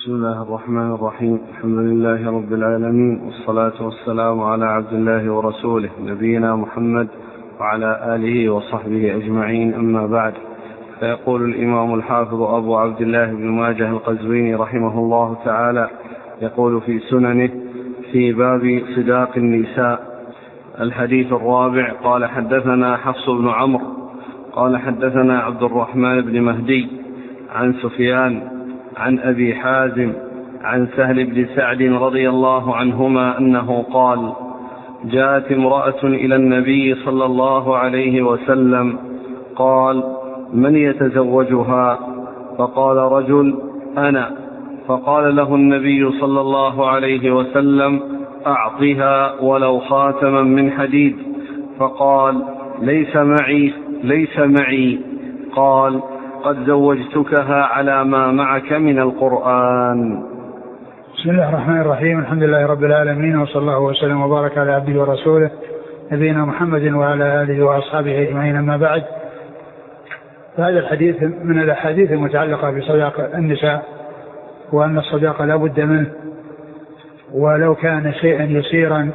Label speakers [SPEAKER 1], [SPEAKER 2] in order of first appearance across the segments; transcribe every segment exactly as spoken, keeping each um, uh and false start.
[SPEAKER 1] بسم الله الرحمن الرحيم. الحمد لله رب العالمين، والصلاة والسلام على عبد الله ورسوله نبينا محمد وعلى آله وصحبه أجمعين، أما بعد. فيقول الإمام الحافظ أبو عبد الله بن ماجه القزويني رحمه الله تعالى، يقول في سننه في باب صداق النساء: الحديث الرابع. قال حدثنا حفص بن عمرو قال حدثنا عبد الرحمن بن مهدي عن سفيان عن أبي حازم عن سهل بن سعد رضي الله عنهما أنه قال: جاءت امرأة إلى النبي صلى الله عليه وسلم قال: من يتزوجها؟ فقال رجل: أنا. فقال له النبي صلى الله عليه وسلم: أعطها ولو خاتما من حديد. فقال: ليس معي ليس معي قال: قد زوجتكها على ما معك من القرآن.
[SPEAKER 2] بسم الله الرحمن الرحيم. الحمد لله رب العالمين، وصلى الله وسلم وبارك على عبده ورسوله نبينا محمد وعلى آله وأصحابه أجمعين، أما بعد. فهذا الحديث من الأحاديث المتعلقة بصداق النساء، وأن الصداق لا بد منه، ولو كان شيئا يسيرا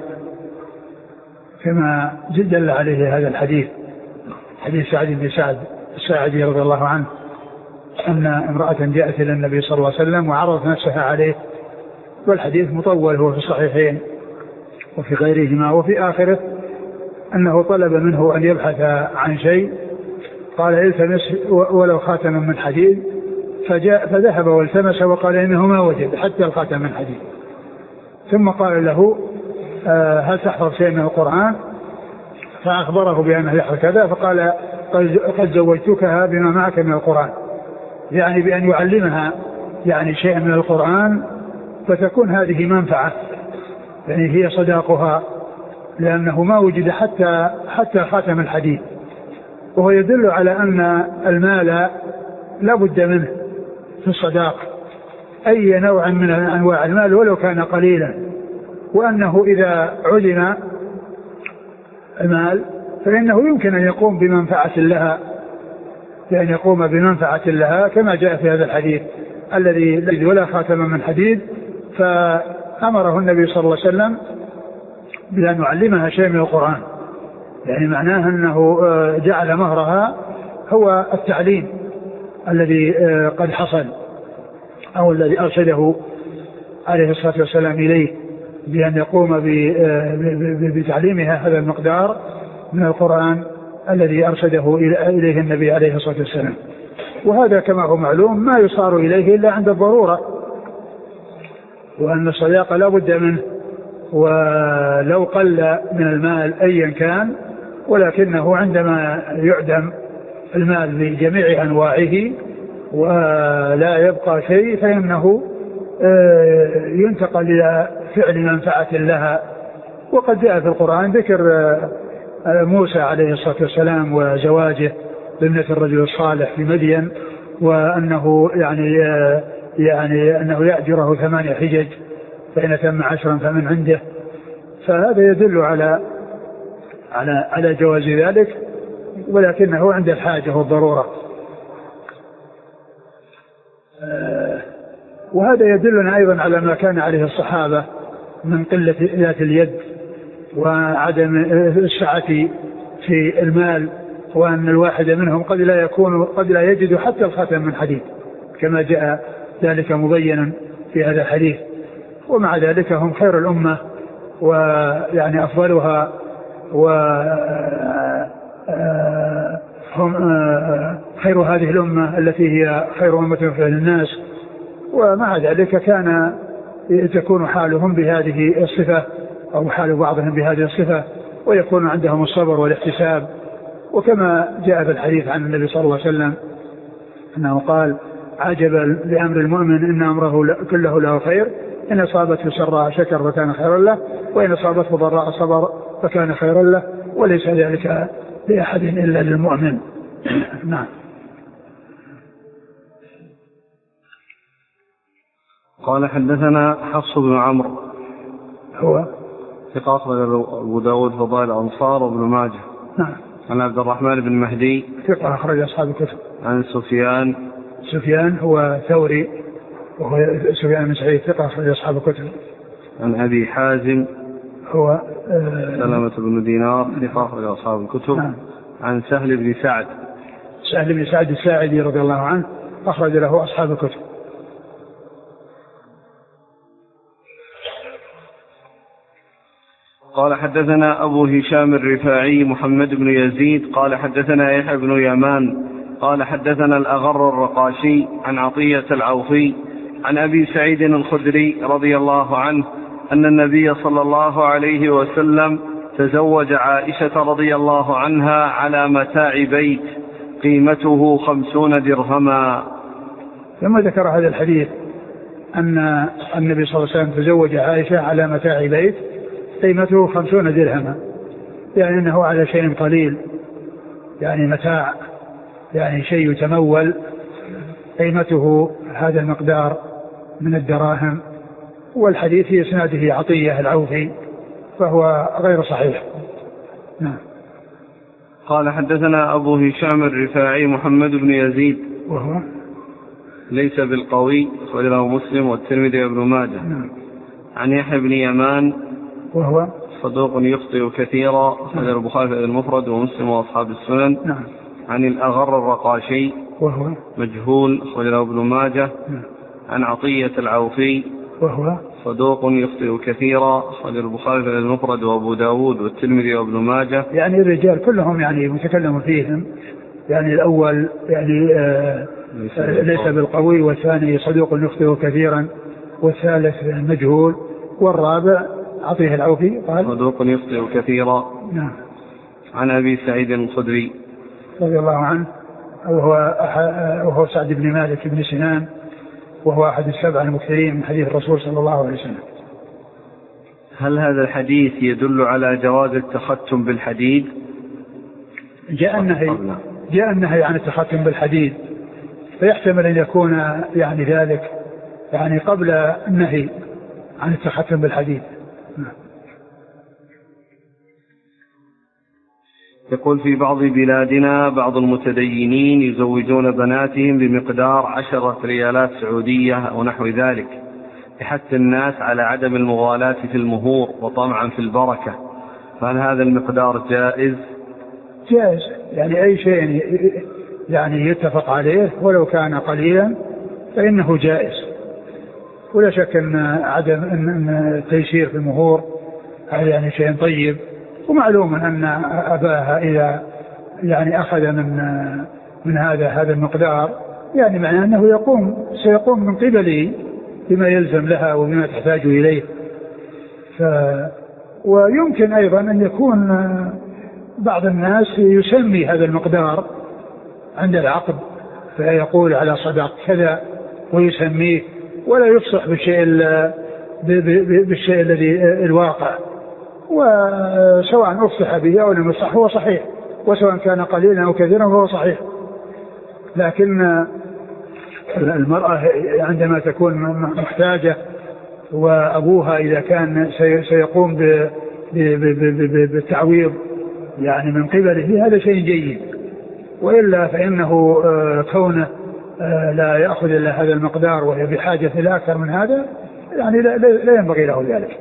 [SPEAKER 2] كما دل عليه هذا الحديث، حديث سعد بن سعد الساعدي رضي الله عنه، أن امرأة جاءت إلى النبي صلى الله عليه وسلم وعرضت نفسها عليه، والحديث مطول، هو في الصحيحين وفي غيرهما. وفي آخره أنه طلب منه أن يبحث عن شيء، قال: التمس ولو خاتما من حديد. فجاء فذهب والتمس وقال إنه ما وجد حتى الخاتم من حديد. ثم قال له: آه هل تحفظ شيء من القرآن؟ فأخبره بأنه يحفظ كذا. فقال: قد زوجتكها بما معك من القرآن، يعني بأن يعلمها يعني شيئا من القرآن، فتكون هذه منفعة، يعني هي صداقها، لأنه ما وجد حتى حتى خاتم الحديد. وهو يدل على أن المال لا بد منه في الصداق، أي نوع من أنواع المال ولو كان قليلا، وأنه إذا علم المال فإنه يمكن أن يقوم بمنفعة لها، لأن يقوم بمنفعة لها كما جاء في هذا الحديث الذي ولا خاتم من حديد. فأمره النبي صلى الله عليه وسلم بأن يعلمها شيء من القرآن، يعني معناه أنه جعل مهرها هو التعليم الذي قد حصل، أو الذي أرشده عليه الصلاة والسلام إليه، بأن يقوم بتعليمها هذا المقدار من القرآن الذي أرشده إليه النبي عليه الصلاة والسلام. وهذا كما هو معلوم ما يصار إليه إلا عند الضرورة، وأن الصداق لا بد منه، ولو قل من المال أيا كان، ولكنه عندما يعدم المال بجميع أنواعه ولا يبقى شيء فإنه ينتقل إلى فعل منفعة لها. وقد جاء في القرآن ذكر موسى عليه الصلاة والسلام وزواجه بابنة الرجل الصالح في مدين، وأنه يعني يعني أنه يأجره ثمانية حجج، فإن تم عشرا فمن عنده. فهذا يدل على على على جواز ذلك، ولكنه عند الحاجة والضرورة. وهذا يدلنا أيضا على ما كان عليه الصحابة من قلة ذات اليد وعدم السعة في المال، وأن الواحد منهم قد لا يكون قد لا يجد حتى الخاتم من حديد، كما جاء ذلك مبينا في هذا الحديث. ومع ذلك هم خير الأمة، ويعني أفضلها، وهم خير هذه الأمة التي هي خير أمة في الناس. ومع ذلك كان تكون حالهم بهذه الصفة، أو حال بعضهم بهذه الصفة، ويكون عندهم الصبر والاحتساب. وكما جاء في الحديث عن النبي صلى الله عليه وسلم أنه قال: عجبا لأمر المؤمن إن أمره كله له خير، إن أصابته سراء شكر فكان خيرا له، وإن أصابته ضراء صبر فكان خيرا له، وليس ذلك لأحد إلا للمؤمن. نعم.
[SPEAKER 1] قال حدثنا حفص بن عمرو
[SPEAKER 2] هو
[SPEAKER 1] ثقة أخرج أبو داود فضائل الأنصار وابن ماجه.
[SPEAKER 2] نعم.
[SPEAKER 1] عن عبد الرحمن بن مهدي
[SPEAKER 2] ثقة أخرج أصحاب الكتب.
[SPEAKER 1] عن سفيان
[SPEAKER 2] سفيان هو ثوري وهو سفيان بن سعيد ثقة أخرج أصحاب الكتب.
[SPEAKER 1] عن أبي حازم
[SPEAKER 2] هو آه
[SPEAKER 1] سلمة بن دينار ثقة أخرج أصحاب الكتب.
[SPEAKER 2] نعم.
[SPEAKER 1] عن سهل بن سعد
[SPEAKER 2] سهل بن سعد الساعدي رضي الله عنه أخرج له أصحاب الكتب.
[SPEAKER 1] قال حدثنا أبو هشام الرفاعي محمد بن يزيد قال حدثنا يحيى بن يمان قال حدثنا الأغر الرقاشي عن عطية العوفي عن أبي سعيد الخدري رضي الله عنه أن النبي صلى الله عليه وسلم تزوج عائشة رضي الله عنها على متاع بيت قيمته خمسون درهما.
[SPEAKER 2] ثم ذكر هذا الحديث أن النبي صلى الله عليه وسلم تزوج عائشة على متاع بيت قيمته خمسون درهما، يعني أنه على شيء قليل، يعني متاع، يعني شيء يتمول، قيمته هذا المقدار من الدراهم. والحديث في إسناده عطية العوفي فهو غير صحيح. نعم.
[SPEAKER 1] قال حدثنا أبو هشام الرفاعي محمد بن يزيد
[SPEAKER 2] وهو
[SPEAKER 1] ليس بالقوي أخرجه مسلم والترمذي وابن ماجه.
[SPEAKER 2] نعم.
[SPEAKER 1] عن يحيى بن يمان وهو
[SPEAKER 2] صدوق
[SPEAKER 1] يخطئ كثيرا أخرجه البخاري المفرد ومسلم وأصحاب السنن.
[SPEAKER 2] نعم.
[SPEAKER 1] عن الأغر الرقاشي
[SPEAKER 2] وهو
[SPEAKER 1] مجهول أخرجه ابن ماجه.
[SPEAKER 2] نعم.
[SPEAKER 1] عن عطية العوفي
[SPEAKER 2] وهو
[SPEAKER 1] صدوق يخطئ كثيرا أخرجه البخاري المفرد وأبو داود والترمذي وابن ماجه.
[SPEAKER 2] يعني الرجال كلهم يعني متكلم فيهم، يعني الأول يعني آه ليس, ليس بالقوي، والثاني صدوق يخطئ كثيرا، والثالث مجهول، والرابع عطيه العوفي قال
[SPEAKER 1] صدوق يخطئ كثيرا.
[SPEAKER 2] نعم.
[SPEAKER 1] عن أبي سعيد الخدري
[SPEAKER 2] رضي الله عنه وهو, وهو سعد بن مالك بن سنان، وهو أحد السبع المكثرين من حديث الرسول صلى الله عليه وسلم.
[SPEAKER 1] هل هذا الحديث يدل على جواز التختم بالحديد؟
[SPEAKER 2] جاء النهي جاء النهي عن التختم بالحديد، فيحتمل أن يكون يعني ذلك يعني قبل النهي عن التختم بالحديد.
[SPEAKER 1] يقول في بعض بلادنا بعض المتدينين يزوجون بناتهم بمقدار عشرة ريالات سعودية أو نحو ذلك لحث الناس على عدم المغالاة في المهور وطمعا في البركة، فهل هذا المقدار جائز؟
[SPEAKER 2] جائز، يعني أي شيء يعني يتفق عليه ولو كان قليلا فإنه جائز، ولا شك أن عدم أن التيسير في المهور هذا يعني شيء طيب. ومعلوم أن أباها إذا يعني أخذ من من هذا هذا المقدار يعني معناه أنه يقوم سيقوم من قبله بما يلزم لها وبما تحتاج إليه. ف ويمكن أيضا أن يكون بعض الناس يسمي هذا المقدار عند العقد، فيقول على صدق كذا ويسميه ولا يفصح بالشيء بالشيء الذي الواقع، وسواء أفصح به أو لم يفصح هو صحيح، وسواء كان قليلا أو كثيرا هو صحيح. لكن المرأة عندما تكون محتاجة وأبوها إذا كان سيقوم بالتعويض يعني من قبله هذا شيء جيد، وإلا فإنه كونه لا يأخذ إلا هذا المقدار وهي بحاجة إلى أكثر من هذا يعني لا ينبغي له ذلك.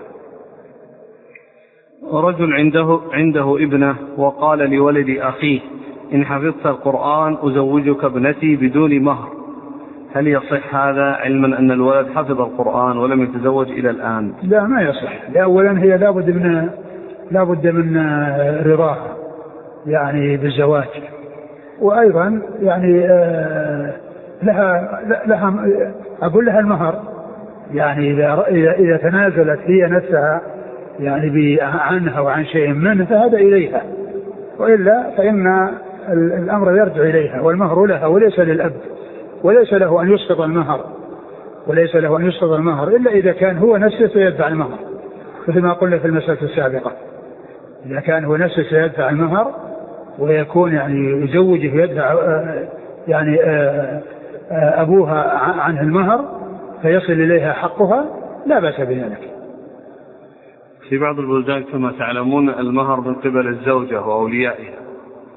[SPEAKER 1] رجل عنده عنده ابنة وقال لولد أخيه إن حفظت القرآن أزوجك ابنتي بدون مهر، هل يصح هذا علما أن الولد حفظ القرآن ولم يتزوج إلى الآن؟
[SPEAKER 2] لا ما يصح. أولا هي لابد من لابد من رضاها يعني بالزواج، وأيضا يعني لها لها أقول لها المهر، يعني إذا إذا تنازلت هي نفسها يعني عنها وعن شيء منه فهذا إليها، وإلا فإن الأمر يرجع إليها، والمهر لها وليس للأب، وليس له أن يسقط المهر وليس له أن يسقط المهر إلا إذا كان هو نفسه سيدفع المهر، مثل ما قلنا في المسألة السابقة. إذا كان هو نفسه سيدفع المهر ويكون يعني يزوجه ويدفع يعني أبوها عنه المهر فيصل إليها حقها لا بأس بذلك.
[SPEAKER 1] في بعض البلدان كما تعلمون المهر من قبل الزوجة وأوليائها.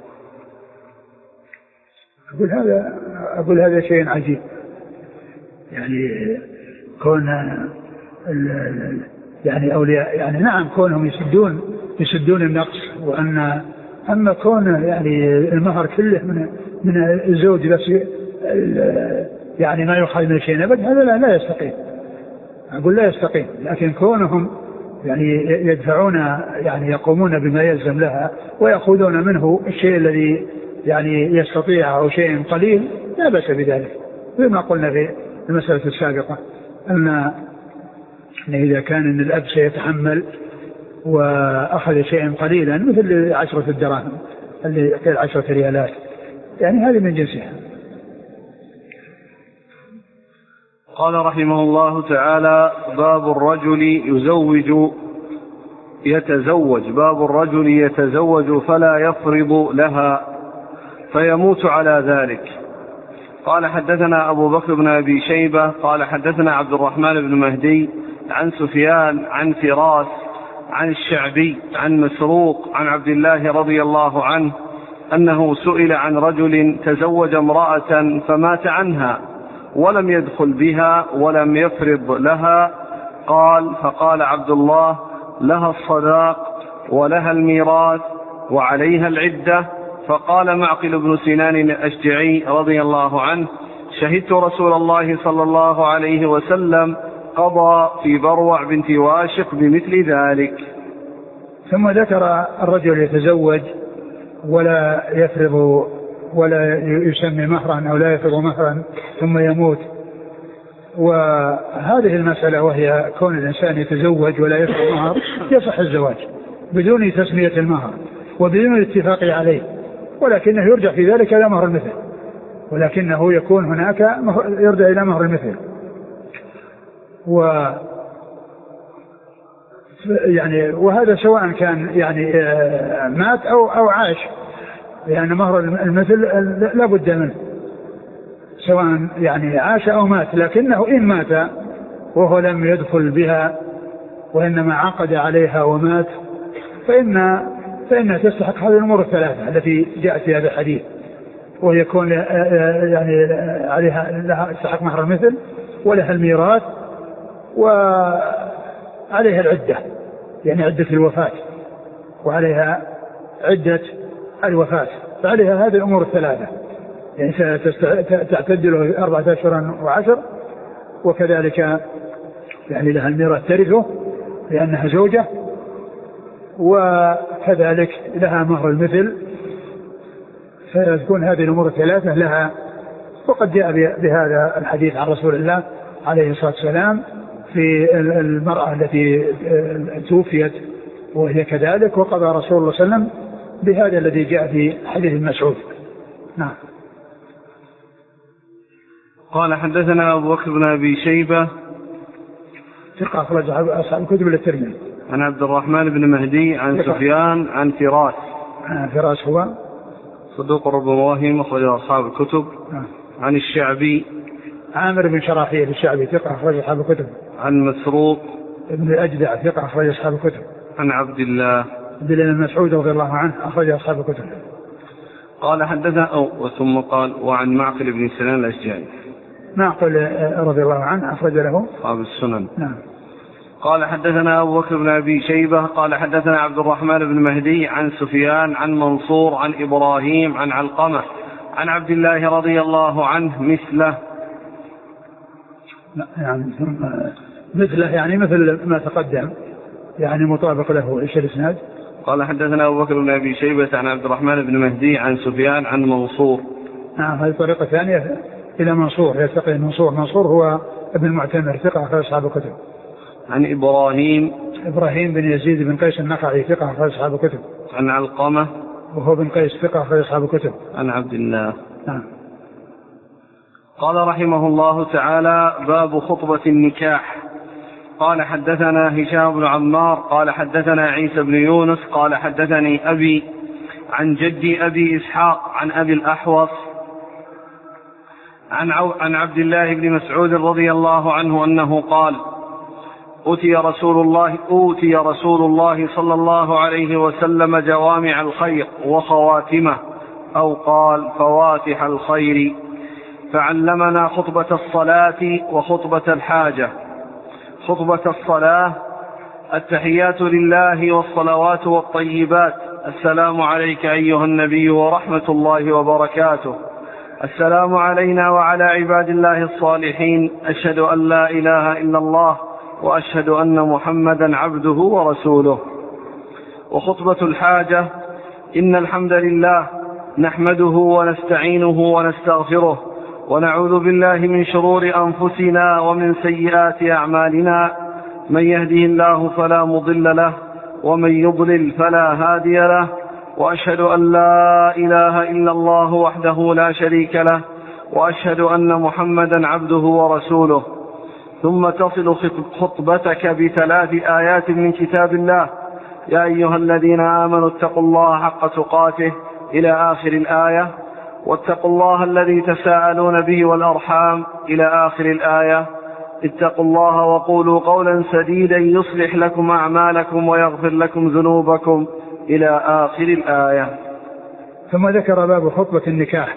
[SPEAKER 2] أقول هذا أقول هذا شيء عجيب، يعني كون يعني أولياء يعني نعم كونهم يسدون يسدون النقص، وأن أما كون يعني المهر كله من من الزوج بس يعني ما يخرج من شيء أبد، هذا لا, لا يستقيم، أقول لا يستقيم. لكن كونهم يعني يدفعون يعني يقومون بما يلزم لها ويأخذون منه الشيء الذي يعني يستطيع أو شيء قليل لا بأس بذلك. وما قلنا في المسألة السابقة أن إذا كان إن الأب سيتحمل وأخذ شيئا قليلا مثل عشرة الدراهم اللي يعطي عشرة ريالات يعني هذه من جنسها.
[SPEAKER 1] قال رحمه الله تعالى: باب الرجل يزوج يتزوج باب الرجل يتزوج فلا يفرض لها فيموت على ذلك. قال حدثنا أبو بكر بن أبي شيبة قال حدثنا عبد الرحمن بن مهدي عن سفيان عن فراس عن الشعبي عن مسروق عن عبد الله رضي الله عنه أنه سئل عن رجل تزوج امرأة فمات عنها ولم يدخل بها ولم يفرض لها، قال: فقال عبد الله: لها الصداق ولها الميراث وعليها العدة. فقال معقل بن سنان الأشجعي رضي الله عنه: شهدت رسول الله صلى الله عليه وسلم قضى في بروع بنت واشق بمثل ذلك.
[SPEAKER 2] ثم ذكر الرجل يتزوج ولا يفرض ولا يسمي مهرا أو لا يفرض مهرا ثم يموت. وهذه المسألة وهي كون الإنسان يتزوج ولا يفرض مهر يصح الزواج بدون تسمية المهر وبدون الاتفاق عليه، ولكنه يرجع في ذلك إلى مهر المثل، ولكنه يكون هناك يرجع إلى مهر المثل. و يعني وهذا سواء كان يعني مات أو أو عاش، يعني مهر المثل لا بد منه سواء يعني عاش أو مات. لكنه إن مات وهو لم يدخل بها وإنما عقد عليها ومات فإن فإنها تستحق هذه الأمور الثلاثة التي جاءت في هذا الحديث، ويكون يعني عليها لها تستحق مهر المثل ولها الميراث وعليها العدة يعني عدة الوفاة وعليها عدة الوفاة، فعليها هذه الأمور الثلاثة يعني تعتد له أربعة أشهر وعشر، وكذلك يعني لها الميراث ترثه لأنها زوجة، وكذلك لها مهر المثل، فتكون هذه الأمور الثلاثة لها. وقد جاء بهذا الحديث عن رسول الله عليه الصلاة والسلام في المرأة التي توفيت وهي كذلك، وقضى رسول الله صلى الله عليه وسلم بهذا الذي جاء في حديث المسعود. نعم.
[SPEAKER 1] قال حدثنا أبو بكر بن أبي شيبة
[SPEAKER 2] ثقة أخرج أصحاب الكتب الترمذي
[SPEAKER 1] عن عبد الرحمن بن مهدي عن ثقة. سفيان عن فراس
[SPEAKER 2] آه فراس هو
[SPEAKER 1] صدوق ربما وهم أخرج أصحاب الكتب. آه. عن الشعبي
[SPEAKER 2] عامر بن شراحيل الشعبي ثقة أخرج أصحاب الكتب.
[SPEAKER 1] عن مسروق
[SPEAKER 2] ابن الأجدع ثقة أخرج أصحاب الكتب.
[SPEAKER 1] عن عبد الله
[SPEAKER 2] عبد الله بن مسعود رضي الله عنه أخرج أصحاب الكتب.
[SPEAKER 1] قال حدثنا أو ثم قال: وعن معقل بن سنان الأشجعي.
[SPEAKER 2] معقل رضي الله عنه أخرج له
[SPEAKER 1] أصحاب السنن.
[SPEAKER 2] نعم.
[SPEAKER 1] قال حدثنا أبو بكر بن أبي شيبة قال حدثنا عبد الرحمن بن مهدي عن سفيان عن منصور عن إبراهيم عن علقمة عن عبد الله رضي الله عنه مثله.
[SPEAKER 2] يعني مثله يعني مثل ما تقدم يعني مطابق له. إيش الإسناد؟
[SPEAKER 1] قال حدثنا أبو بكر بن أبي شيبة عن عبد الرحمن بن مهدي عن سفيان عن منصور.
[SPEAKER 2] نعم هذه طريقة ثانية إلى منصور يلتقي منصور. منصور هو ابن المعتمر ثقة أخرج أصحاب الكتب.
[SPEAKER 1] عن إبراهيم
[SPEAKER 2] إبراهيم بن يزيد بن قيس النخعي ثقة أخرج أصحاب الكتب.
[SPEAKER 1] عن علقمة
[SPEAKER 2] وهو بن قيس ثقة أخرج أصحاب الكتب.
[SPEAKER 1] عن عبد الله.
[SPEAKER 2] نعم.
[SPEAKER 1] قال رحمه الله تعالى: باب خطبة النكاح. قال حدثنا هشام بن عمار قال حدثنا عيسى بن يونس قال حدثني أبي عن جدي أبي إسحاق عن أبي الأحوص عن, عن عبد الله بن مسعود رضي الله عنه أنه قال: أوتي رسول الله أوتي رسول الله صلى الله عليه وسلم جوامع الخير وخواتمه، أو قال فواتح الخير، فعلمنا خطبة الصلاة وخطبة الحاجة. خطبة الصلاة: التحيات لله والصلوات والطيبات، السلام عليك أيها النبي ورحمة الله وبركاته، السلام علينا وعلى عباد الله الصالحين، أشهد أن لا إله إلا الله وأشهد أن محمدا عبده ورسوله. وخطبة الحاجة: إن الحمد لله نحمده ونستعينه ونستغفره ونعوذ بالله من شرور أنفسنا ومن سيئات أعمالنا، من يهده الله فلا مضل له ومن يضلل فلا هادي له، وأشهد أن لا إله إلا الله وحده لا شريك له، وأشهد أن محمدا عبده ورسوله. ثم تصل خطبتك بثلاث آيات من كتاب الله: يا أيها الذين آمنوا اتقوا الله حق تقاته إلى آخر الآية، واتقوا الله الذي تساءلون به والأرحام إلى آخر الآية، اتقوا الله وقولوا قولا سديدا يصلح لكم أعمالكم ويغفر لكم ذنوبكم إلى آخر الآية.
[SPEAKER 2] ثم ذكر باب خطبة النكاح.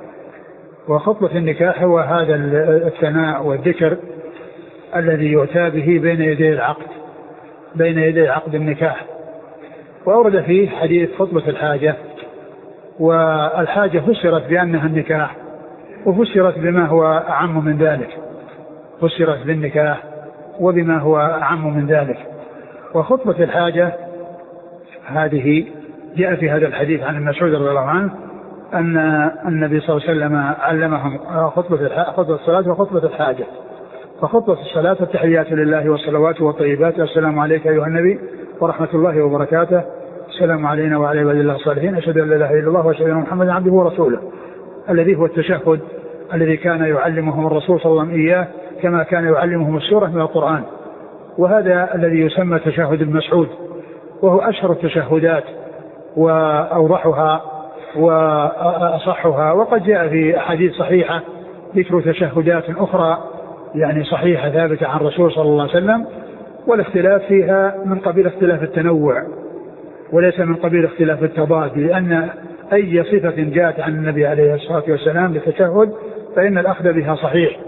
[SPEAKER 2] وخطبة النكاح هو هذا الثناء والذكر الذي يؤتى به بين يدي العقد بين يدي عقد النكاح. وأورد فيه حديث خطبة الحاجة، والحاجة فسرت بأنها النكاح، وفسرت بما هو أعم من ذلك، فسرت بالنكاح وبما هو أعم من ذلك. وخطبة الحاجة هذه جاء في هذا الحديث عن ابن مسعود رضي الله عنه أن النبي صلى الله عليه وسلم علمهم خطبة خطبة الصلاة وخطبة الحاجة. فخطبة الصلاة: التحيات لله والصلوات والطيبات، السلام عليك أيها النبي ورحمة الله وبركاته، السلام علينا وعلى عباد الله الصالحين، أشهد أن لا إله إلا الله وأشهد أن محمدا عبده ورسوله، الذي هو التشهد الذي كان يعلمهم الرسول صلى الله عليه وسلم إياه كما كان يعلمهم السورة من القرآن. وهذا الذي يسمى تشهد ابن مسعود، وهو أشهر التشهدات وأوضحها وأصحها. وقد جاء في أحاديث صحيحة ذكر تشهدات أخرى يعني صحيحة ثابتة عن الرسول صلى الله عليه وسلم، والاختلاف فيها من قبيل اختلاف التنوع وليس من قبيل اختلاف التضاد، لأن أي صفة جاءت عن النبي عليه الصلاة والسلام للتشهد فإن الأخذ بها صحيح.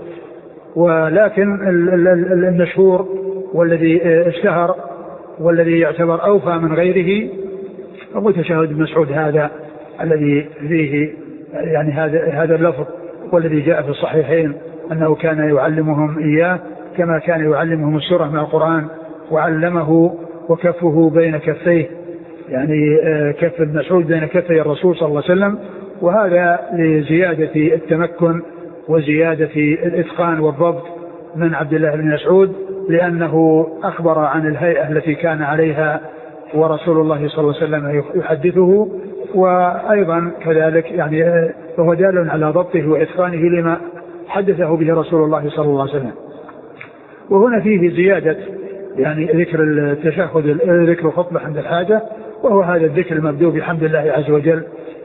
[SPEAKER 2] ولكن المشهور والذي اشتهر والذي يعتبر أوفى من غيره هو تشهد ابن مسعود هذا الذي فيه يعني هذا هذا اللفظ، والذي جاء في الصحيحين أنه كان يعلمهم إياه كما كان يعلمهم السورة من القرآن، وعلمه وكفه بين كفيه، يعني كف ابن مسعود بين كفي الرسول صلى الله عليه وسلم. وهذا لزيادة التمكن وزيادة الإتقان والضبط من عبد الله بن مسعود، لأنه أخبر عن الهيئة التي كان عليها ورسول الله صلى الله عليه وسلم يحدثه، وأيضا كذلك يعني فهو دال على ضبطه وإتقانه لما حدثه به رسول الله صلى الله عليه وسلم. وهنا فيه زيادة يعني ذكر التشهد، ذكر الخطبة عند الحاجة، وهو هذا الذكر المبدوء بحمد الله عز وجل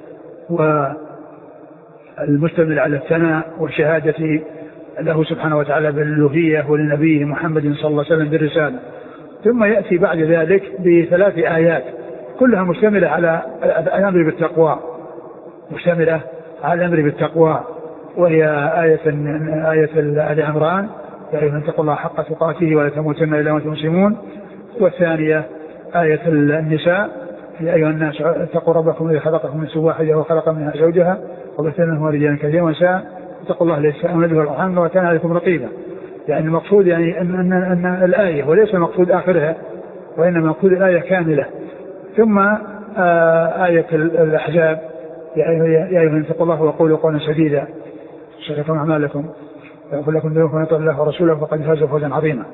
[SPEAKER 2] والمشتمل على الثناء والشهادة له سبحانه وتعالى بالألوهية ولنبيه محمد صلى الله عليه وسلم بالرسالة. ثم يأتي بعد ذلك بثلاث آيات كلها مشتملة على الأمر بالتقوى، مشتملة على الأمر بالتقوى، وهي آية آية آل عمران: يا أيها الذين اتقوا الله حق تقاته ولا تموتن إلا وأنتم مسلمون. والثانية آية النساء: يا أيها الناس اتقوا ربكم الذي خلقكم من نفس واحدة وخلق منها زوجها وبث منهما رجالا كثيرا ونساء اتقوا الله الذي تساءلون به والأرحام وكان عليكم رقيبا. يعني المقصود يعني أن, أن, أن الآية وليس المقصود آخرها، وإنما مقصود الآية كاملة. ثم آية الأحزاب: يا أيها الذين اتقوا الله وقولوا قولا سديدا يصلح لكم أعمالكم ويغفر لكم ذنوبكم ومن يطع الله ورسوله فقد فاز فوزا عظيما.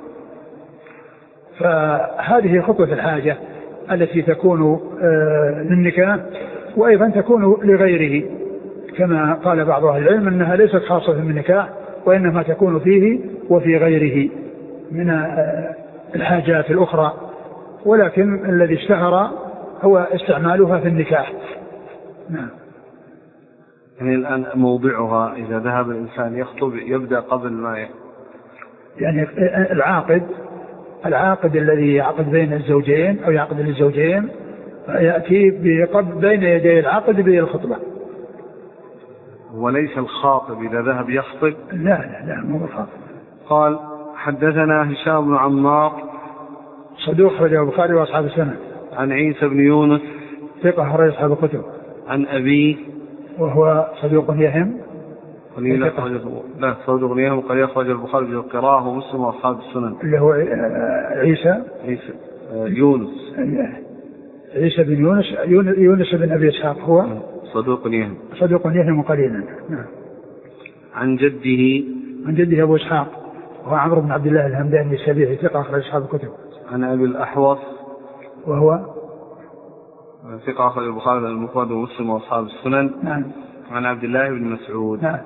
[SPEAKER 2] فهذه خطبة الحاجة التي تكون للنكاح، وأيضا تكون لغيره، كما قال بعض أهل العلم أنها ليست خاصة بالنكاح وإنما تكون فيه وفي غيره من الحاجات الأخرى، ولكن الذي اشتهر هو استعمالها في النكاح. نعم.
[SPEAKER 1] يعني الآن موضعها إذا ذهب الإنسان يخطب يبدأ قبل ما ي...
[SPEAKER 2] يعني العاقد العاقد الذي يعقد بين الزوجين أو يعقد للزوجين يأتي بين يدي العقد بالخطبة.
[SPEAKER 1] وليس الخاطب إذا ذهب يخطب؟
[SPEAKER 2] لا لا لا مو الخاطب.
[SPEAKER 1] قال حدثنا هشام بن عمار
[SPEAKER 2] صدوق أخرجه البخاري وأصحاب السنن.
[SPEAKER 1] عن عيسى بن يونس
[SPEAKER 2] ثقة أخرج أصحاب الكتب.
[SPEAKER 1] عن أبيه
[SPEAKER 2] وهو صدوق يهم
[SPEAKER 1] قليل أخرج لا صدوق يهم قليل أخرج البخاري بالقراءة ومسلم وأصحاب السنن.
[SPEAKER 2] اللي هو عيسى
[SPEAKER 1] عيسى يونس
[SPEAKER 2] عيسى بن يونس يونس بن أبي إسحاق هو
[SPEAKER 1] صدوق يهم
[SPEAKER 2] صدوق يهم قليلا. نعم.
[SPEAKER 1] عن جده
[SPEAKER 2] عن جده أبو إسحاق وهو عمرو بن عبد الله الهمداني السبيعي ثقة أخرج أصحاب الكتب.
[SPEAKER 1] عن أبي الأحوص
[SPEAKER 2] وهو
[SPEAKER 1] ثقة أخرج البخاري المفرد ومسلم وأصحاب السنن.
[SPEAKER 2] نعم.
[SPEAKER 1] عن عبد الله بن مسعود.
[SPEAKER 2] نعم.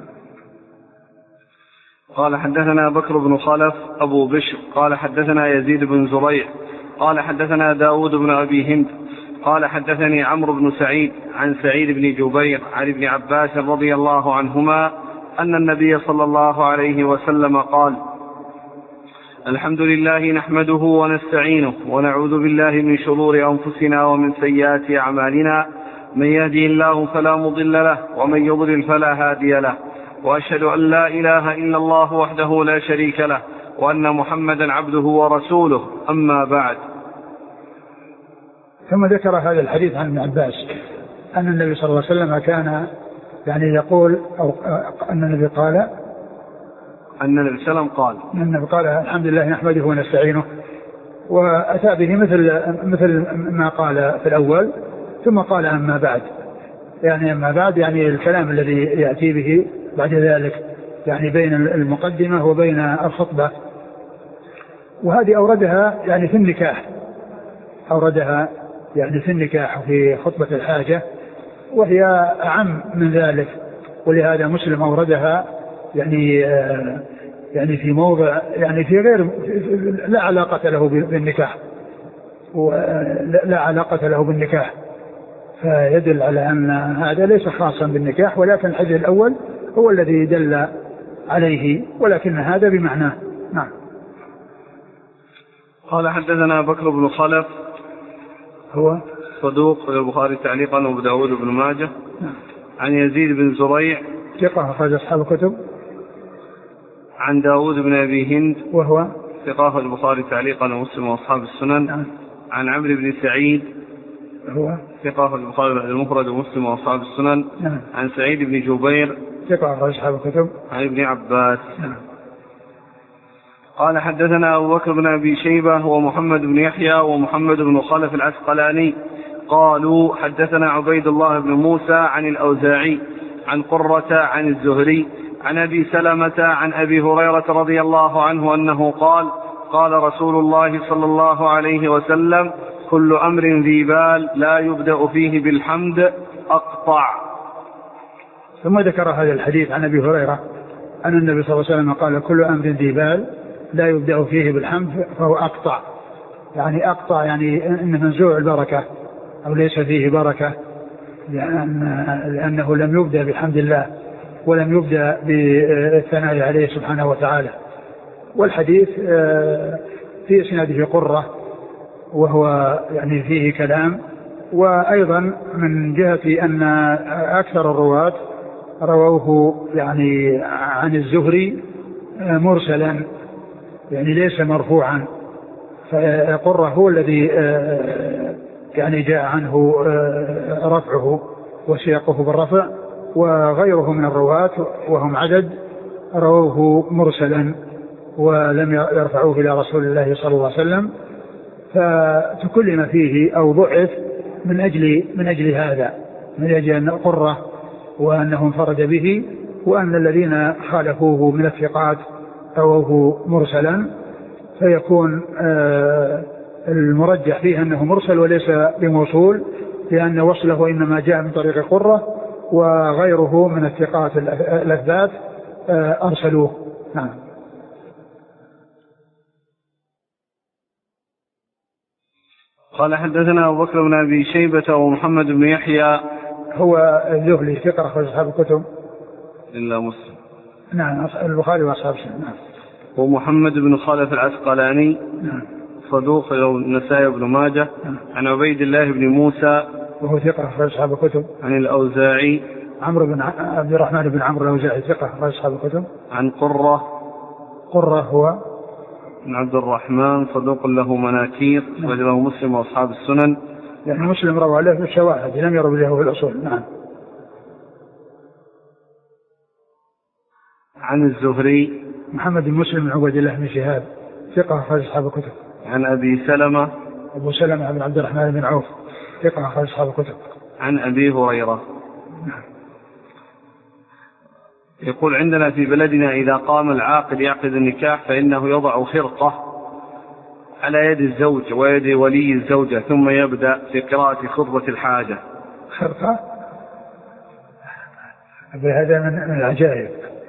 [SPEAKER 1] قال حدثنا بكر بن خلف أبو بشر قال حدثنا يزيد بن زريع قال حدثنا داود بن أبي هند قال حدثني عمرو بن سعيد عن سعيد بن جبير عن ابن عباس رضي الله عنهما أن النبي صلى الله عليه وسلم قال الحمد لله نحمده ونستعينه ونعوذ بالله من شرور أنفسنا ومن سيئات أعمالنا من يهدي الله فلا مضل له ومن يضلل فلا هادي له وأشهد أن لا إله إلا الله وحده لا شريك له وأن محمدا عبده ورسوله أما بعد.
[SPEAKER 2] ثم ذكر هذا الحديث عن ابن عباس أن النبي صلى الله عليه وسلم كان يعني يقول أو أن النبي قال
[SPEAKER 1] أن النبي صلى الله عليه وسلم قال
[SPEAKER 2] أن النبي قال الحمد لله نحمده ونستعينه وأتى به مثل مثل ما قال في الأول ثم قال أما بعد يعني أما بعد يعني الكلام الذي يأتي به بعد ذلك يعني بين المقدمة وبين الخطبة. وهذه أوردها يعني في النكاح أوردها يعني في النكاح في خطبة الحاجة وهي أعم من ذلك ولهذا مسلم أوردها يعني يعني في موضع يعني في غير لا علاقة له بالنكاح ولا علاقة له بالنكاح فيدل على أن هذا ليس خاصا بالنكاح ولكن الحديث الأول هو الذي دل عليه ولكن هذا بمعناه. نعم.
[SPEAKER 1] قال حدثنا بكر بن خلف
[SPEAKER 2] هو
[SPEAKER 1] صدوق البخاري تعليقا وابو داود بن ماجه.
[SPEAKER 2] نعم.
[SPEAKER 1] عن يزيد بن زريع
[SPEAKER 2] ثقة أخرج أصحاب الكتب.
[SPEAKER 1] عن داود بن أبي هند
[SPEAKER 2] وهو
[SPEAKER 1] ثقة البخاري تعليقا ومسلم وأصحاب السنن.
[SPEAKER 2] نعم.
[SPEAKER 1] عن عمرو بن سعيد
[SPEAKER 2] هو
[SPEAKER 1] ثقة البخاري المفرد ومسلم وأصحاب السنن.
[SPEAKER 2] نعم.
[SPEAKER 1] عن سعيد بن جبير
[SPEAKER 2] ثقة أخرج أصحاب الكتب.
[SPEAKER 1] عن ابن عباس.
[SPEAKER 2] نعم.
[SPEAKER 1] قال حدثنا أبو بكر بن أبي شيبة ومحمد بن يحيى ومحمد بن خلف العسقلاني قالوا حدثنا عبيد الله بن موسى عن الأوزاعي عن قرة عن الزهري عن أبي سلمة عن أبي هريرة رضي الله عنه أنه قال قال رسول الله صلى الله عليه وسلم كل أمر ذي بال لا يبدأ فيه بالحمد أقطع.
[SPEAKER 2] ثم ذكر هذا الحديث عن أبي هريرة أن النبي صلى الله عليه وسلم قال كل أمر ذي بال لا يبدأ فيه بالحمد فهو أقطع يعني أقطع يعني إنه منزوع البركة أو ليس فيه بركة لأن لأنه لم يبدأ بحمد الله ولم يبدأ بالثناء عليه سبحانه وتعالى. والحديث في إسناده قرة وهو يعني فيه كلام وأيضا من جهة أن أكثر الرواة رووه يعني عن الزهري مرسلا يعني ليس مرفوعا فقرة هو الذي يعني جاء عنه رفعه وسياقه بالرفع وغيره من الرواة وهم عدد رووه مرسلا ولم يرفعوه إلى رسول الله صلى الله عليه وسلم فتكلم فيه أو ضعف من أجل من أجل هذا من أجل أن قرة وأنه انفرد به وأن الذين خالفوه من الثقات رووه مرسلا فيكون المرجح فيه أنه مرسل وليس بموصول لأن وصله إنما جاء من طريق قرة وغيره من الثقات الأثبات أرسلوه. نعم.
[SPEAKER 1] قال حدثنا أبو بكر بن أبي شيبة ومحمد بن يحيى
[SPEAKER 2] هو الذهلي ثقة أخرج أصحاب الكتب
[SPEAKER 1] إلا مسلم.
[SPEAKER 2] نعم البخاري وأصحاب السنن. نعم.
[SPEAKER 1] ومحمد بن خلف العسقلاني
[SPEAKER 2] نعم
[SPEAKER 1] صدوق النسائي بن ماجه.
[SPEAKER 2] نعم.
[SPEAKER 1] عن عبيد الله بن موسى
[SPEAKER 2] وهو ثقة أخرج أصحاب الكتب.
[SPEAKER 1] عن الأوزاعي
[SPEAKER 2] عمرو بن عبد الرحمن بن عمرو الأوزاعي ثقة أخرج أصحاب الكتب.
[SPEAKER 1] عن قرة
[SPEAKER 2] قرة هو
[SPEAKER 1] بن عبد الرحمن صدوق له مناكير أخرج له مسلم وأصحاب السنن.
[SPEAKER 2] يعني مسلم روى عليه بالشواهد لم يروي له في الأصول. نعم.
[SPEAKER 1] عن الزهري
[SPEAKER 2] محمد بن مسلم بن عبد الله بن شهاب ثقة أخرج أصحاب الكتب.
[SPEAKER 1] عن أبي سلمة
[SPEAKER 2] أبو سلمة بن عبد الرحمن بن عوف ثقة أخرج أصحاب الكتب.
[SPEAKER 1] عن أبي هريرة.
[SPEAKER 2] نعم.
[SPEAKER 1] يقول عندنا في بلدنا إذا قام العاقد يعقد النكاح فإنه يضع خرقة على يد الزوج ويد ولي الزوجة ثم يبدأ في قراءة خطبة الحاجة.
[SPEAKER 2] خرقة هذا من العجائب.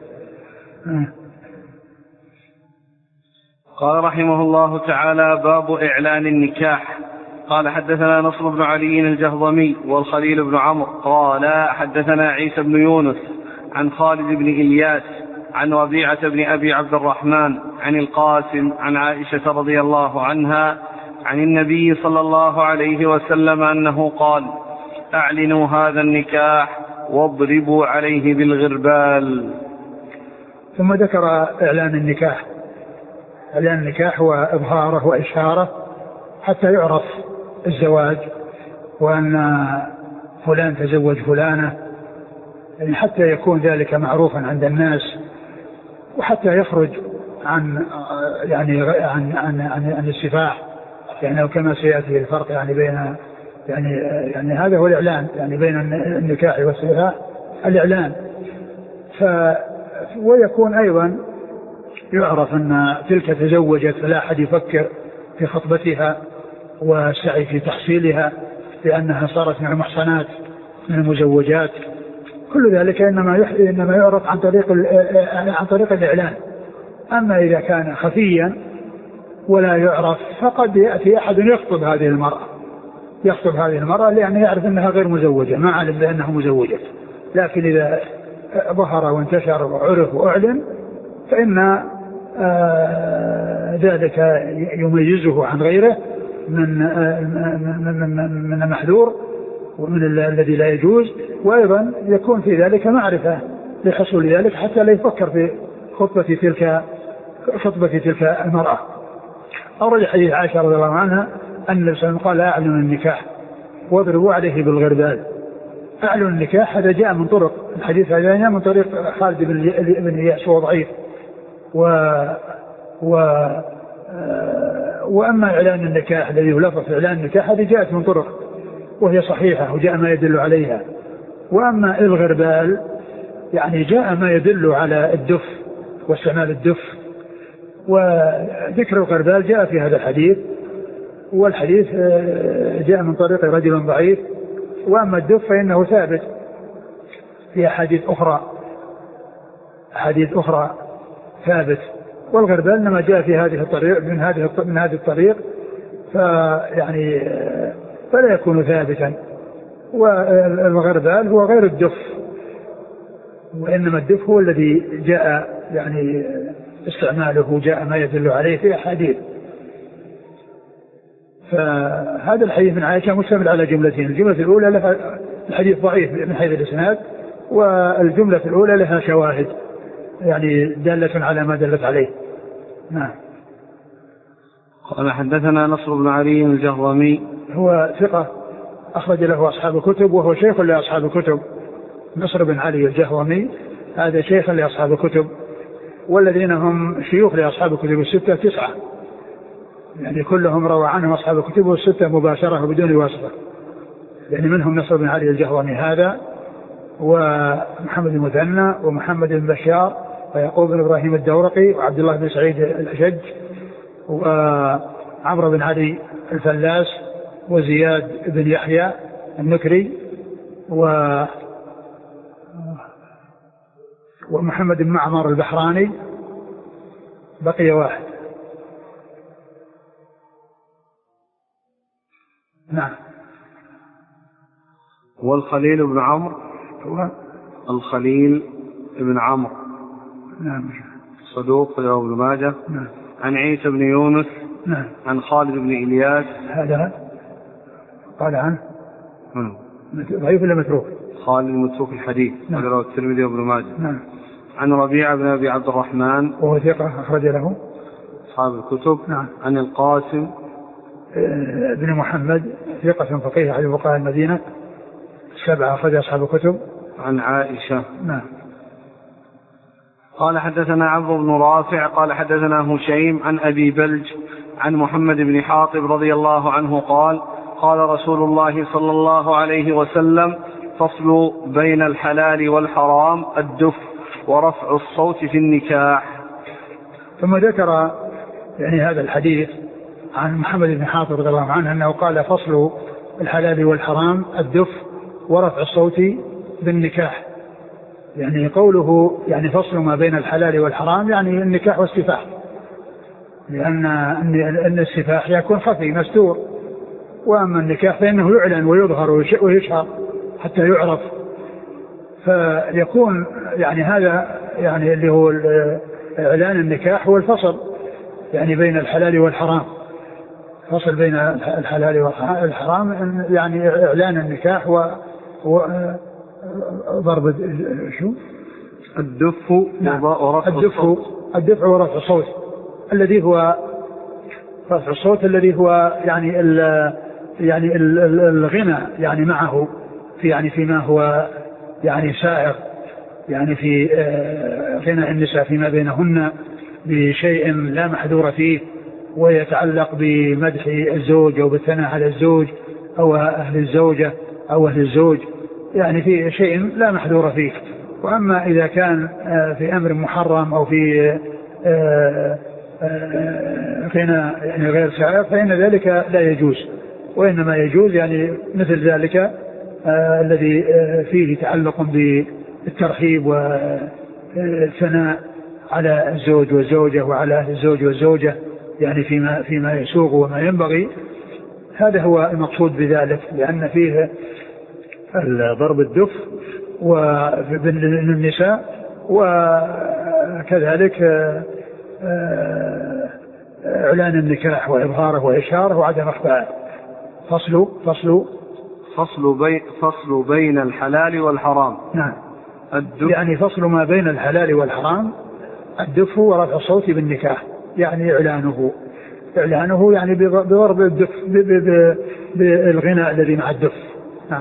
[SPEAKER 1] قال رحمه الله تعالى: باب إعلان النكاح. قال حدثنا نصر بن علي الجهضمي والخليل بن عمرو قال حدثنا عيسى بن يونس عن خالد بن إلياس عن ربيعة بن أبي عبد الرحمن عن القاسم عن عائشة رضي الله عنها عن النبي صلى الله عليه وسلم أنه قال: أعلنوا هذا النكاح واضربوا عليه بالغربال.
[SPEAKER 2] ثم ذكر إعلان النكاح. إعلان النكاح وإظهاره وإشهاره حتى يعرف الزواج وأن فلان تزوج فلانة، يعني حتى يكون ذلك معروفا عند الناس، وحتى يخرج عن يعني عن عن عن, عن السفاح، يعني كما سيأتي الفرق يعني بين يعني يعني هذا هو الإعلان، يعني بين النكاح والسفاح الإعلان. ف ويكون أيضا يعرف أن تلك تزوجت فلا أحد يفكر في خطبتها والسعي في تحصيلها لأنها صارت من المحصنات من المزوجات. كل ذلك إنما إنما يعرف عن طريق عن طريق الإعلان. أما إذا كان خفيا ولا يعرف فقد يأتي أحد يخطب هذه المرأة يخطب هذه المرأة لأنه يعرف أنها غير مزوجة، ما علم بأنها مزوجة. لكن إذا ظهر وانتشر وعرف وأعلن فإن آه ذلك يميزه عن غيره من آه من من المحذور ومن الذي لا يجوز، وأيضا يكون في ذلك معرفة لحصول ذلك حتى لا يفكر في خطبة تلك خطبة تلك المرأة. أورد حديث عائشة رضي الله عنها أن النبي صلى الله عليه وسلم قال: أعلنوا النكاح واضربوا عليه بالغربال. أعلنوا النكاح هذا جاء من طرق، الحديث هذا جاء من طريق خالد بن إياس وهو ضعيف، و و وأما إعلان النكاح الذي يلفظ إعلان النكاح هذه جاءت من طرق وهي صحيحة وجاء ما يدل عليها. وأما الغربال يعني جاء ما يدل على الدف واستعمال الدف، وذكر الغربال جاء في هذا الحديث، والحديث جاء من طريق رجل ضعيف. وأما الدف فإنه ثابت في أحاديث أخرى أحاديث أخرى ثابت، والغربال إنما جاء في هذه الطريق من هذه من هذه الطريق فيعني فلا يكون ثابتا. والغربال هو غير الدف، وإنما الدف هو الذي جاء يعني استعماله جاء ما يدل عليه في أحاديث. فهذا الحديث من عائشة مشتمل على جملتين: الجملة الأولى لها الحديث ضعيف من حيث الإسناد، والجملة الأولى لها شواهد يعني دالة على ما دلت عليه. نعم.
[SPEAKER 1] قال حدثنا نصر بن علي الجهضمي
[SPEAKER 2] هو ثقة أخرج له أصحاب الكتب وهو شيخ لأصحاب الكتب. نصر بن علي الجهضمي هذا شيخ لأصحاب الكتب، والذين هم شيوخ لأصحاب الكتب الستة تسعة، يعني كلهم روى عنهم أصحاب الكتب الستة مباشرة وبدون واسطة، يعني منهم نصر بن علي الجهضمي هذا ومحمد المثنى ومحمد بن بشار ويعقوب بن إبراهيم الدورقي وعبد الله بن سعيد الأشج وعمرو بن علي الفلاس وزياد بن يحيى النكري و ومحمد بن معمر البحراني. بقي واحد. نعم.
[SPEAKER 1] والخليل بن عمرو
[SPEAKER 2] هو
[SPEAKER 1] الخليل بن عمرو
[SPEAKER 2] نعم
[SPEAKER 1] صدوق له ابن ماجه.
[SPEAKER 2] نعم.
[SPEAKER 1] عن عيسى بن يونس.
[SPEAKER 2] نعم.
[SPEAKER 1] عن خالد بن إلياس.
[SPEAKER 2] هذا قال عنه
[SPEAKER 1] من
[SPEAKER 2] ضعيف ولا متروك؟
[SPEAKER 1] خالد متروك الحديث
[SPEAKER 2] نعم.
[SPEAKER 1] رواه الترمذي وابن ماجه.
[SPEAKER 2] نعم.
[SPEAKER 1] عن ربيعة بن أبي عبد الرحمن
[SPEAKER 2] وهو ثقة أخرج له
[SPEAKER 1] أصحاب الكتب.
[SPEAKER 2] نعم.
[SPEAKER 1] عن القاسم
[SPEAKER 2] بن محمد ثقة فقيه على فقهاء المدينة سبعة أخرج أصحاب الكتب.
[SPEAKER 1] عن عائشة.
[SPEAKER 2] نعم.
[SPEAKER 1] قال حدثنا عمرو بن رافع قال حدثنا هشيم عن أبي بلج عن محمد بن حاطب رضي الله عنه قال قال رسول الله صلى الله عليه وسلم فصل بين الحلال والحرام الدف ورفع الصوت في النكاح.
[SPEAKER 2] ثم ذكر يعني هذا الحديث عن محمد بن حاطب رضي الله عنه أنه قال فصل الحلال والحرام الدف ورفع الصوت بالنكاح. يعني قوله يعني فصل ما بين الحلال والحرام يعني النكاح والسفاح، لأن أن السفاح يكون خفي مستور، وأما النكاح فإنه يعلن ويظهر ويشهر حتى يعرف. فيكون يعني هذا يعني اللي هو إعلان النكاح هو الفصل يعني بين الحلال والحرام، فصل بين الحلال والحرام يعني إعلان النكاح وضرب شو
[SPEAKER 1] الدف
[SPEAKER 2] ورفع الصوت. الدفع ورفع الصوت الذي هو رفع الصوت الذي هو يعني ال يعني ال الغنى يعني معه في يعني فيما هو يعني سائر يعني في غنى النساء فيما بينهن بشيء لا محذور فيه، ويتعلق بمدح الزوج أو بالثناء على الزوج أو أهل الزوجة أو أهل الزوج، يعني في شيء لا محذور فيه. وأما إذا كان في أمر محرم أو في غنى يعني غير سائر فإن ذلك لا يجوز، وإنما يجوز يعني مثل ذلك الذي فيه تعلق بالترحيب والثناء على الزوج والزوجة وعلى أهل الزوج والزوجة يعني فيما فيما يسوغ وما ينبغي. هذا هو المقصود بذلك، لأن فيه ضرب الدف بالنساء وكذلك إعلان النكاح وإظهاره وإشهاره وعدم إخفائه. فصل فصل
[SPEAKER 1] فصل بين فصل بين الحلال والحرام.
[SPEAKER 2] نعم. يعني فصل ما بين الحلال والحرام الدف ورفع الصوت بالنكاح، يعني إعلانه إعلانه يعني بضرب الدف بالغناء الذي مع الدف. نعم.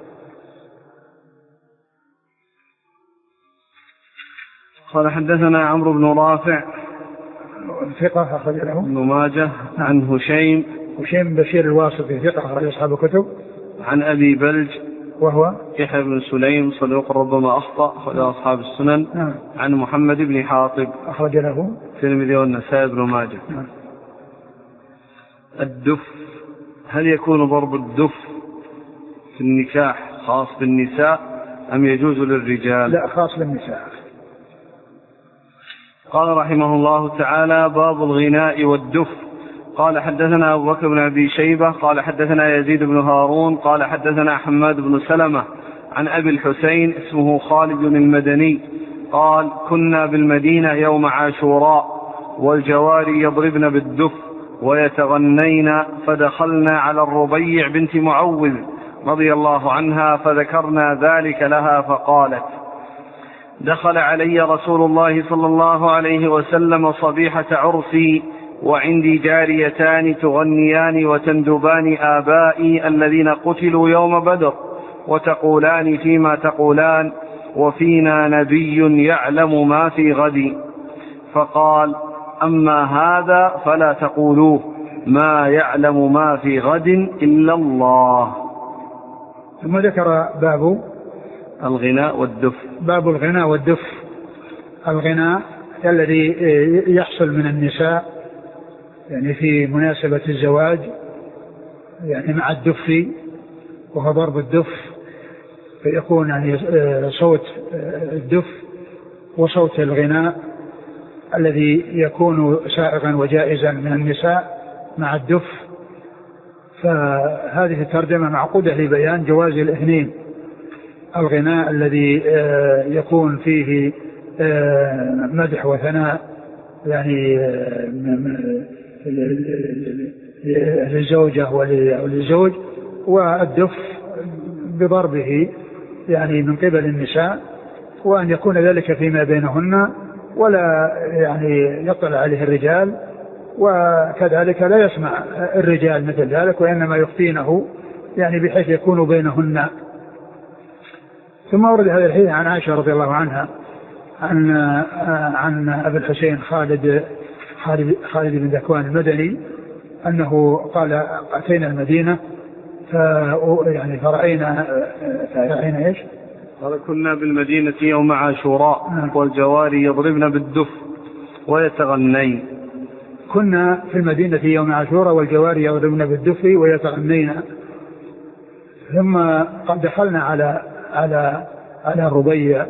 [SPEAKER 1] قال حدثنا عمرو بن رافع
[SPEAKER 2] ثقة أخرج له
[SPEAKER 1] ابن ماجه. عن هشيم
[SPEAKER 2] هشيم بشير الواسطي ثقة أخرج أصحاب الكتب.
[SPEAKER 1] عن أبي بلج
[SPEAKER 2] وهو
[SPEAKER 1] يحيى بن سليم صدوق ربما أخطأ أخرج أصحاب السنن.
[SPEAKER 2] نعم.
[SPEAKER 1] عن محمد بن حاطب
[SPEAKER 2] أخرج له
[SPEAKER 1] الترمذي والنسائي بن ماجه.
[SPEAKER 2] نعم.
[SPEAKER 1] الدف، هل يكون ضرب الدف في النكاح خاص بالنساء أم يجوز للرجال؟
[SPEAKER 2] لا، خاص بالنساء.
[SPEAKER 1] قال رحمه الله تعالى باب الغناء والدف. قال حدثنا أبو بكر بن أبي شيبة قال حدثنا يزيد بن هارون قال حدثنا حماد بن سلمة عن أبي الحسين اسمه خالد المدني قال كنا بالمدينة يوم عاشوراء والجواري يضربن بالدف ويتغنين، فدخلنا على الربيع بنت معوذ رضي الله عنها فذكرنا ذلك لها فقالت دخل علي رسول الله صلى الله عليه وسلم صبيحة عرسي وعندي جاريتان تغنيان وتندبان آبائي الذين قتلوا يوم بدر وتقولان فيما تقولان وفينا نبي يعلم ما في غد، فقال أما هذا فلا تقولوه ما يعلم ما في غد إلا الله.
[SPEAKER 2] ثم ذكر باب
[SPEAKER 1] الغناء والدف.
[SPEAKER 2] باب الغناء والدف. الغناء الذي يحصل من النساء يعني في مناسبة الزواج يعني مع الدف، وهو ضرب الدف، فيكون يعني صوت الدف وصوت الغناء الذي يكون سائغا وجائزا من النساء مع الدف. فهذه الترجمة معقودة لبيان جواز الاثنين، الغناء الذي يكون فيه مدح وثناء يعني للزوجة وللزوج، والدف بضربه يعني من قبل النساء، وأن يكون ذلك فيما بينهن ولا يعني يطلع عليه الرجال، وكذلك لا يسمع الرجال مثل ذلك، وإنما يخفينه يعني بحيث يكون بينهن. ثم ورد هذا الحديث عن عائشة رضي الله عنها عن عن أبي الحسين خالد خالد, خالد بن ذكوان المدني أنه قال أتينا المدينة يعني فرأينا فرأينا إيش؟
[SPEAKER 1] قال كنا بالمدينة يوم عاشوراء والجواري يضربن بالدف ويتغنين.
[SPEAKER 2] كنا في المدينة يوم عاشوراء والجواري يضربن بالدف ويتغنين. ثم قد دخلنا على على على الربيع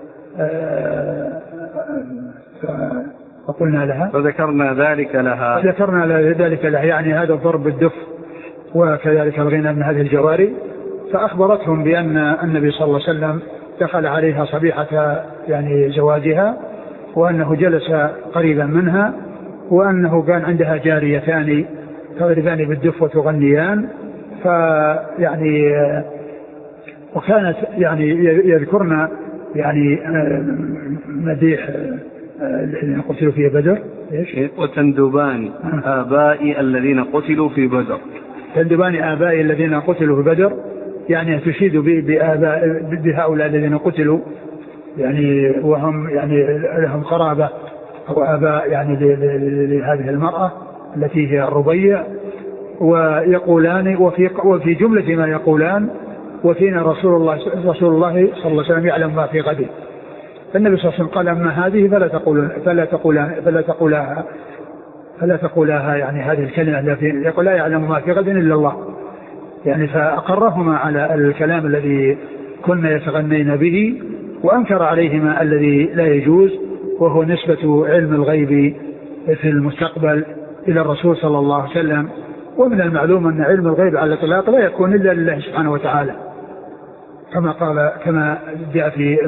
[SPEAKER 2] فقلنا لها
[SPEAKER 1] فذكرنا ذلك لها
[SPEAKER 2] ذكرنا ذلك لها يعني هذا الضرب بالدف وكذلك الغنى من هذه الجواري. فأخبرتهم بأن النبي صلى الله عليه وسلم دخل عليها صبيحة يعني زواجها، وأنه جلس قريبا منها، وأنه كان عندها جاريتان تضربان بالدف وتغنيان. فيعني وكانت يعني يذكرنا يعني مديح الذين قتلوا في بدر.
[SPEAKER 1] وتندبان آبائي الذين قتلوا في بدر.
[SPEAKER 2] تندبان آبائي الذين قتلوا في بدر يعني تشيد بآباء بهؤلاء الذين قتلوا يعني وهم يعني لهم قرابة أو آباء يعني لهذه المرأة التي هي الربيع. ويقولان وفي وفي جملة ما يقولان وفينا رسول الله رسول الله صلى الله عليه وسلم يعلم ما في غد. فالنبي صلى الله عليه وسلم قال أما هذه فلا تقولون فلا تقولان فلا تقولها فلا تقولها يعني هذه الكلمة التي يقول لا يعلم ما في غد إلا الله يعني. فأقرهما على الكلام الذي كنا يتغنين به، وأنكر عليهما الذي لا يجوز، وهو نسبة علم الغيب في المستقبل إلى الرسول صلى الله عليه وسلم. ومن المعلوم أن علم الغيب على الإطلاق لا يكون إلا لله سبحانه وتعالى، كما قال كما جاء في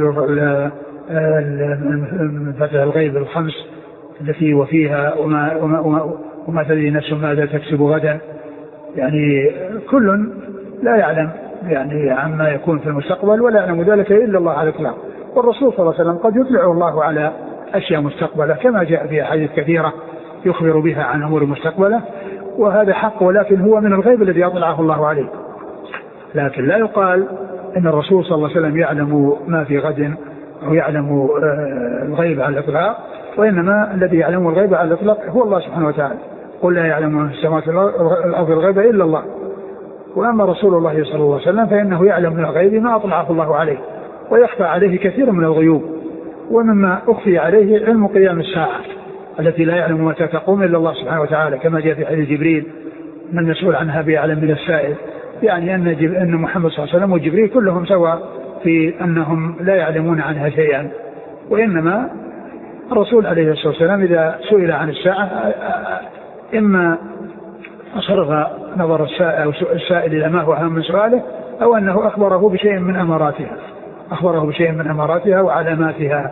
[SPEAKER 2] فتح الغيب الخمس التي وفيها وما, وما, وما, وما تدري نفس ماذا تكسب غدا. يعني كل لا يعلم يعني عما يكون في المستقبل ولا يعلم ذلك إلا الله على الإطلاق. والرسول صلى الله عليه وسلم قد يطلع الله على أشياء مستقبلة كما جاء في أحاديث كثيرة يخبر بها عن أمور مستقبلة، وهذا حق، ولكن هو من الغيب الذي أطلعه الله عليه. لكن لا يقال أن الرسول صلى الله عليه وسلم يعلم ما في غد أو يعلم الغيب على الإطلاق، وإنما الذي يعلم الغيب على الإطلاق هو الله سبحانه وتعالى. قل لا يعلم من في السماوات والأرض الغيب إلا الله. وأما رسول الله صلى الله عليه وسلم فإنه يعلم من الغيب ما أطلعه الله عليه، ويخفى عليه كثير من الغيوب. ومما أخفي عليه علم قيام الساعة التي لا يعلم متى تقوم إلا الله سبحانه وتعالى، كما جاء في حديث جبريل من المسؤول عنها بأعلم من السائل. يعني أن, أن محمد صلى الله عليه وسلم وجبريل كلهم سواء في أنهم لا يعلمون عنها شيئا، وإنما الرسول عليه الصلاة والسلام إذا سئل عن الساعة إما أصرف نظر السائل إلى ما هو أهم من سؤاله، أو أنه أخبره بشيء من أماراتها أخبره بشيء من أماراتها وعلاماتها.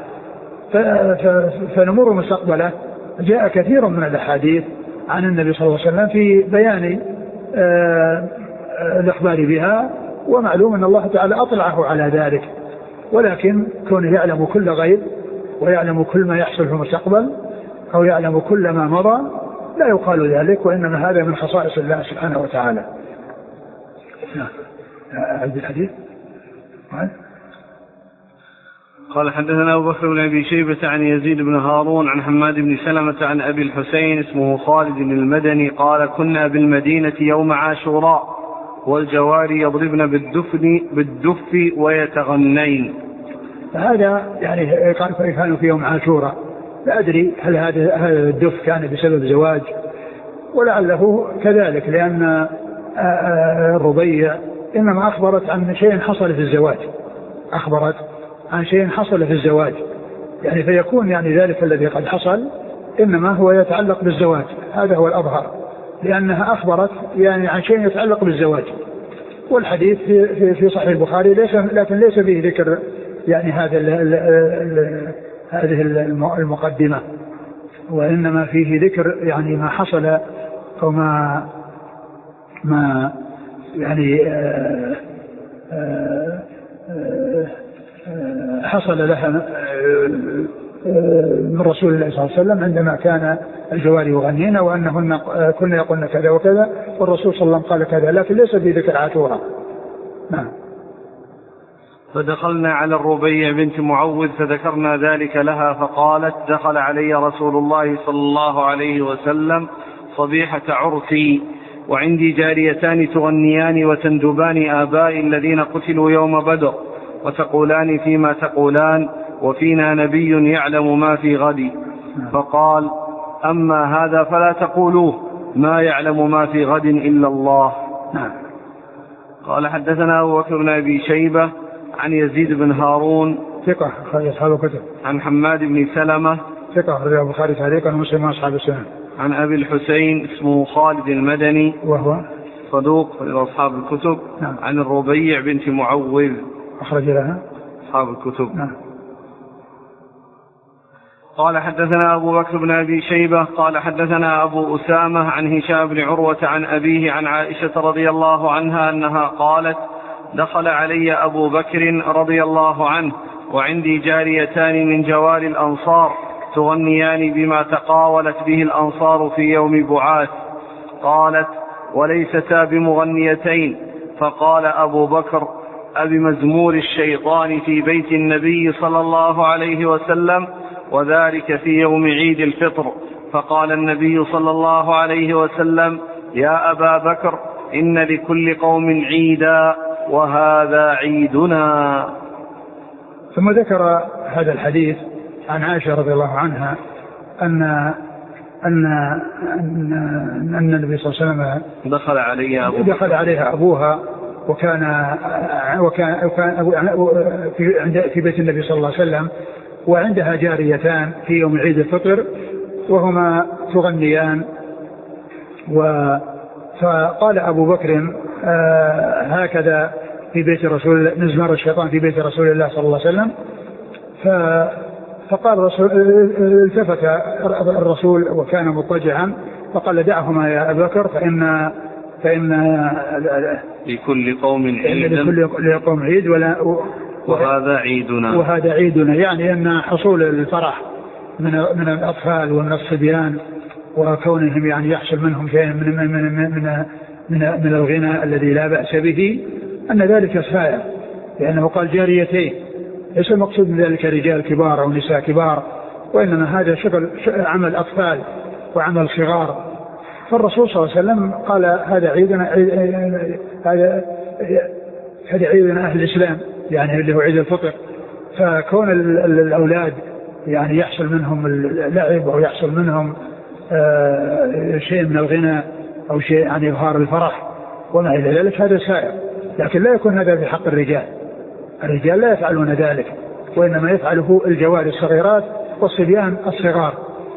[SPEAKER 2] فنمر مستقبله جاء كثير من الأحاديث عن النبي صلى الله عليه وسلم في بيان الإخبار بها، ومعلوم أن الله تعالى أطلعه على ذلك. ولكن كونه يعلم كل غيب ويعلم كل ما يحصل في المستقبل أو يعلم كل ما مضى لا يقال ذلك، وإنما هذا من خصائص الله سبحانه وتعالى. هذا الحديث
[SPEAKER 1] قال حدثنا أبو بكر بن أبي شيبة عن يزيد بن هارون عن حماد بن سلمة عن أبي الحسين اسمه خالد المدني قال كنا بالمدينة يوم عاشوراء والجواري يضربن بالدفن بالدف ويتغنين.
[SPEAKER 2] هذا يعني كانوا في يوم عاشوراء، لا أدري هل هذا الدف كان بسبب زواج، ولعله كذلك، لأن الربيع إنما أخبرت عن شيء حصل في الزواج أخبرت عن شيء حصل في الزواج يعني فيكون يعني ذلك الذي قد حصل إنما هو يتعلق بالزواج، هذا هو الأظهر، لأنها أخبرت يعني عن شيء يتعلق بالزواج. والحديث في في صحيح البخاري ليس لكن ليس فيه ذكر يعني هذا ال ال ال هذه المقدمة، وإنما فيه ذكر يعني ما حصل أو ما ما يعني آآ آآ حصل لها من رسول الله صلى الله عليه وسلم عندما كان الجواري يغنين وأنهن كن يقولن كذا وكذا والرسول صلى الله عليه وسلم قال كذا، لكن ليس في ذكر عاشوراء. نعم.
[SPEAKER 1] فدخلنا على الربيع بنت معوذ فذكرنا ذلك لها فقالت دخل علي رسول الله صلى الله عليه وسلم صبيحة عرسي وعندي جاريتان تغنيان وتندبان آبائي الذين قتلوا يوم بدر وتقولان فيما تقولان وفينا نبي يعلم ما في غد. فقال أما هذا فلا تقولوه ما يعلم ما في غد إلا الله. قال حدثنا أبو بكر بن أبي شيبة عن يزيد بن هارون
[SPEAKER 2] ثقة أخرج أصحاب الكتب.
[SPEAKER 1] عن حماد بن سلمة ثقة
[SPEAKER 2] أخرج البخاري تعليقا ومسلم أصحاب السنن.
[SPEAKER 1] عن أبي الحسين اسمه خالد المدني
[SPEAKER 2] وهو
[SPEAKER 1] صدوق إلى أصحاب الكتب.
[SPEAKER 2] نعم.
[SPEAKER 1] عن الربيع بنت معوذ
[SPEAKER 2] أخرج لها
[SPEAKER 1] أصحاب الكتب.
[SPEAKER 2] نعم.
[SPEAKER 1] قال حدثنا أبو بكر بن أبي شيبة قال حدثنا أبو أسامة عن هشام بن عروة عن أبيه عن عائشة رضي الله عنها أنها قالت دخل علي أبو بكر رضي الله عنه وعندي جاريتان من جوار الأنصار تغنيان بما تقاولت به الأنصار في يوم بعاث. قالت وليستا بمغنيتين. فقال أبو بكر أبمزمور الشيطان في بيت النبي صلى الله عليه وسلم وذلك في يوم عيد الفطر. فقال النبي صلى الله عليه وسلم يا أبا بكر إن لكل قوم عيدا وهذا عيدنا.
[SPEAKER 2] ثم ذكر هذا الحديث عن عائشة رضي الله عنها أن أن أن, أن النبي صلى الله عليه وسلم
[SPEAKER 1] دخل عليها أبوها
[SPEAKER 2] دخل عليها أبوها وكان وكان في في بيت النبي صلى الله عليه وسلم وعندها جاريتان في يوم عيد الفطر وهما تغنيان. فقال أبو بكر آه هكذا في بيت الرسول مزمار الشيطان في بيت رسول الله صلى الله عليه وسلم. فقال الرسول التفت الرسول وكان مضطجعا فقال دعهما يا أبا بكر فإن فإن
[SPEAKER 1] لكل قوم عيد
[SPEAKER 2] لكل قوم عيد ولا
[SPEAKER 1] وهذا عيدنا
[SPEAKER 2] وهذا عيدنا يعني أن حصول الفرح من من الأطفال ومن الصبيان وكونهم يعني يحصل منهم شيء من من من من من, من الغنى الذي لا بأس به أن ذلك سائر، لأنه قال جاريتين ليس المقصود من ذلك رجال كبار أو نساء كبار، وإنما هذا شغل عمل أطفال وعمل صغار. فالرسول صلى الله عليه وسلم قال هذا عيدنا هذا هذا عيدنا أهل الإسلام يعني اللي هو عيد الفطر. فكون الأولاد يعني يحصل منهم اللعب أو يحصل منهم آه شيء من الغنى أو شيء عن إظهار الفرح وما إلى ذلك هذا سائر، لكن لا يكون هذا في حق الرجال. الرجال لا يفعلون ذلك، وإنما يفعله الجواري الصغيرات والصبيان الصغار.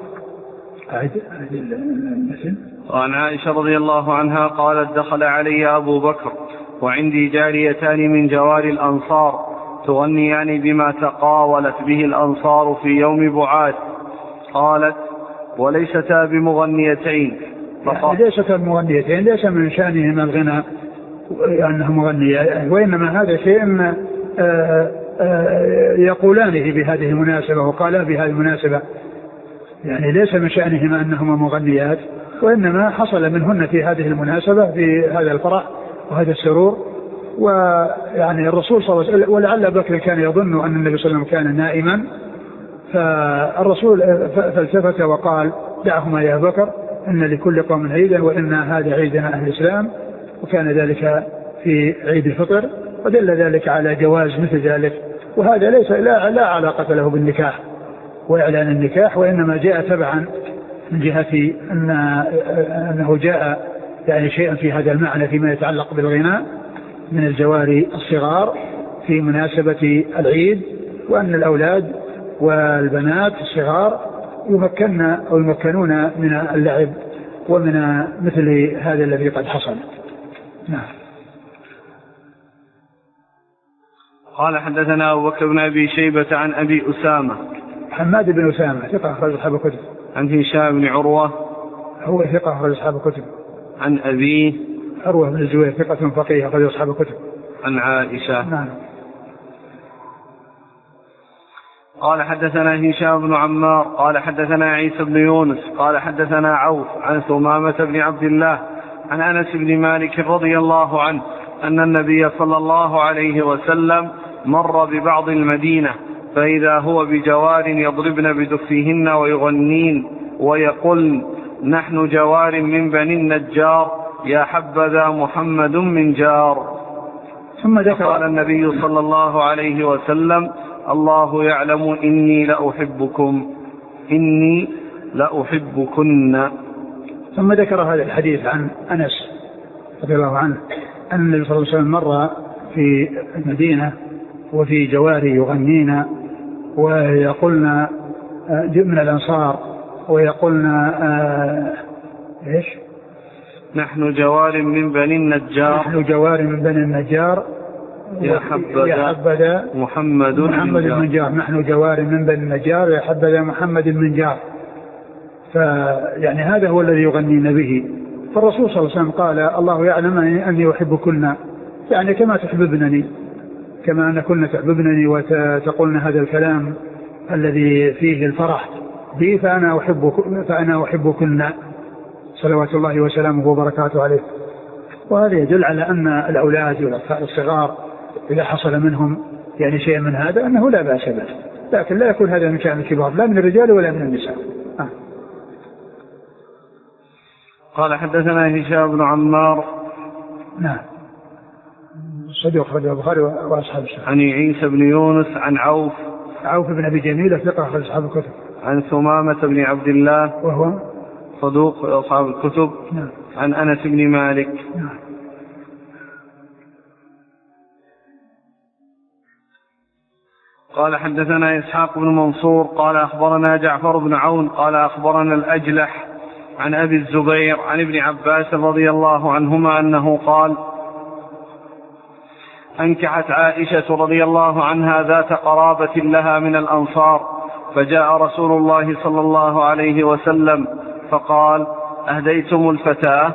[SPEAKER 1] وعن عائشة رضي الله عنها قالت دخل علي أبو بكر وعندي جاريتان من جوار الأنصار تغنيان بما تقاولت به الأنصار في يوم بعاث. قالت وليستا بمغنيتين.
[SPEAKER 2] يعني ليستا بمغنيتين ليس من شأنهما الغنى أنه مغنية، وإنما هذا شيء يقولانه بهذه المناسبة وقالا بهذه المناسبة، يعني ليس من شأنهما أنهما مغنيات، وإنما حصل منهن في هذه المناسبة في هذا الفرح وهذا السرور. ويعني الرسول صلى الله عليه وسلم ولعل بكر كان يظن أن النبي صلى الله عليه وسلم كان نائما، فالرسول فالتفت وقال دعهما يا بكر إن لكل قوم عيدا وإن هذا عيدنا أهل الإسلام، وكان ذلك في عيد الفطر، ودل ذلك على جواز مثل ذلك. وهذا ليس لا, لا علاقة له بالنكاح وإعلان النكاح، وإنما جاء تبعا من جهة أن أنه جاء يعني شيئا في هذا المعنى فيما يتعلق بالغناء من الجواري الصغار في مناسبة العيد، وأن الأولاد والبنات الصغار يمكنن أو يمكنون من اللعب ومن مثل هذا الذي قد حصل. نعم.
[SPEAKER 1] قال حدثنا أبو بكر بن أبي شيبة عن أبي أسامة
[SPEAKER 2] حماد بن أسامة ثقة أخرج أصحاب الكتب.
[SPEAKER 1] عن هشام بن عروة
[SPEAKER 2] هو ثقة أخرج أصحاب الكتب.
[SPEAKER 1] عن أبيه
[SPEAKER 2] عروة بن الزبير ثقة فقيه أخرج أصحاب الكتب.
[SPEAKER 1] عن عائشة.
[SPEAKER 2] نعم.
[SPEAKER 1] قال حدثنا هشام بن عمار قال حدثنا عيسى بن يونس قال حدثنا عوف عن ثمامة بن عبد الله عن أنس بن مالك رضي الله عنه أن النبي صلى الله عليه وسلم مر ببعض المدينة فإذا هو بجوار يضربن بدفيهن ويغنين ويقولن نحن جوار من بني النجار يا حبذا محمد من جار.
[SPEAKER 2] ثم ذكر
[SPEAKER 1] قال النبي صلى الله عليه وسلم الله يعلم إني لأحبكم إني لأحبكن.
[SPEAKER 2] ثم ذكر هذا الحديث عن أنس رضي الله عنه أن النبي صلى الله عليه وسلم مر في المدينة وفي جواري يغنين ويقولن من الأنصار ويقولن إيش
[SPEAKER 1] نحن جوار من بني النجار
[SPEAKER 2] نحن جوار من بني النجار
[SPEAKER 1] يا حبذا محمد,
[SPEAKER 2] محمد من جار نحن جوار من بني النجار يا حبذا محمد من جار. فيعني هذا هو الذي يغنين به. فالرسول صلى الله عليه وسلم قال الله يعلم أني أحبكن يعني كما تحببنني كما أن كنا تحببنني وتقولن هذا الكلام الذي فيه الفرح بي فأنا أحبكن فأنا أحبكن صلوات الله وسلامه وبركاته عليه. وهذا يدل على أن الأولاد والأطفال الصغار إذا حصل منهم يعني شيء من هذا أنه لا بأس به لكن لا يكون هذا من شأن الكبار لا من الرجال ولا من النساء. آه.
[SPEAKER 1] قال حدثنا هشام بن عمار
[SPEAKER 2] نعم صديق أخرج البخاري وأصحاب السنن.
[SPEAKER 1] عن عيسى بن يونس عن عوف
[SPEAKER 2] عوف بن أبي جميلة ثقة أخرج أصحاب الكتب.
[SPEAKER 1] عن ثمامة بن عبد الله
[SPEAKER 2] وهو
[SPEAKER 1] صدوق أصحاب الكتب.
[SPEAKER 2] نعم.
[SPEAKER 1] عن أنس بن مالك.
[SPEAKER 2] نعم.
[SPEAKER 1] قال حدثنا إسحاق بن منصور قال أخبرنا جعفر بن عون قال أخبرنا الأجلح عن أبي الزبير عن ابن عباس رضي الله عنهما أنه قال أنكحت عائشة رضي الله عنها ذات قرابة لها من الأنصار فجاء رسول الله صلى الله عليه وسلم فقال أهديتم الفتاة؟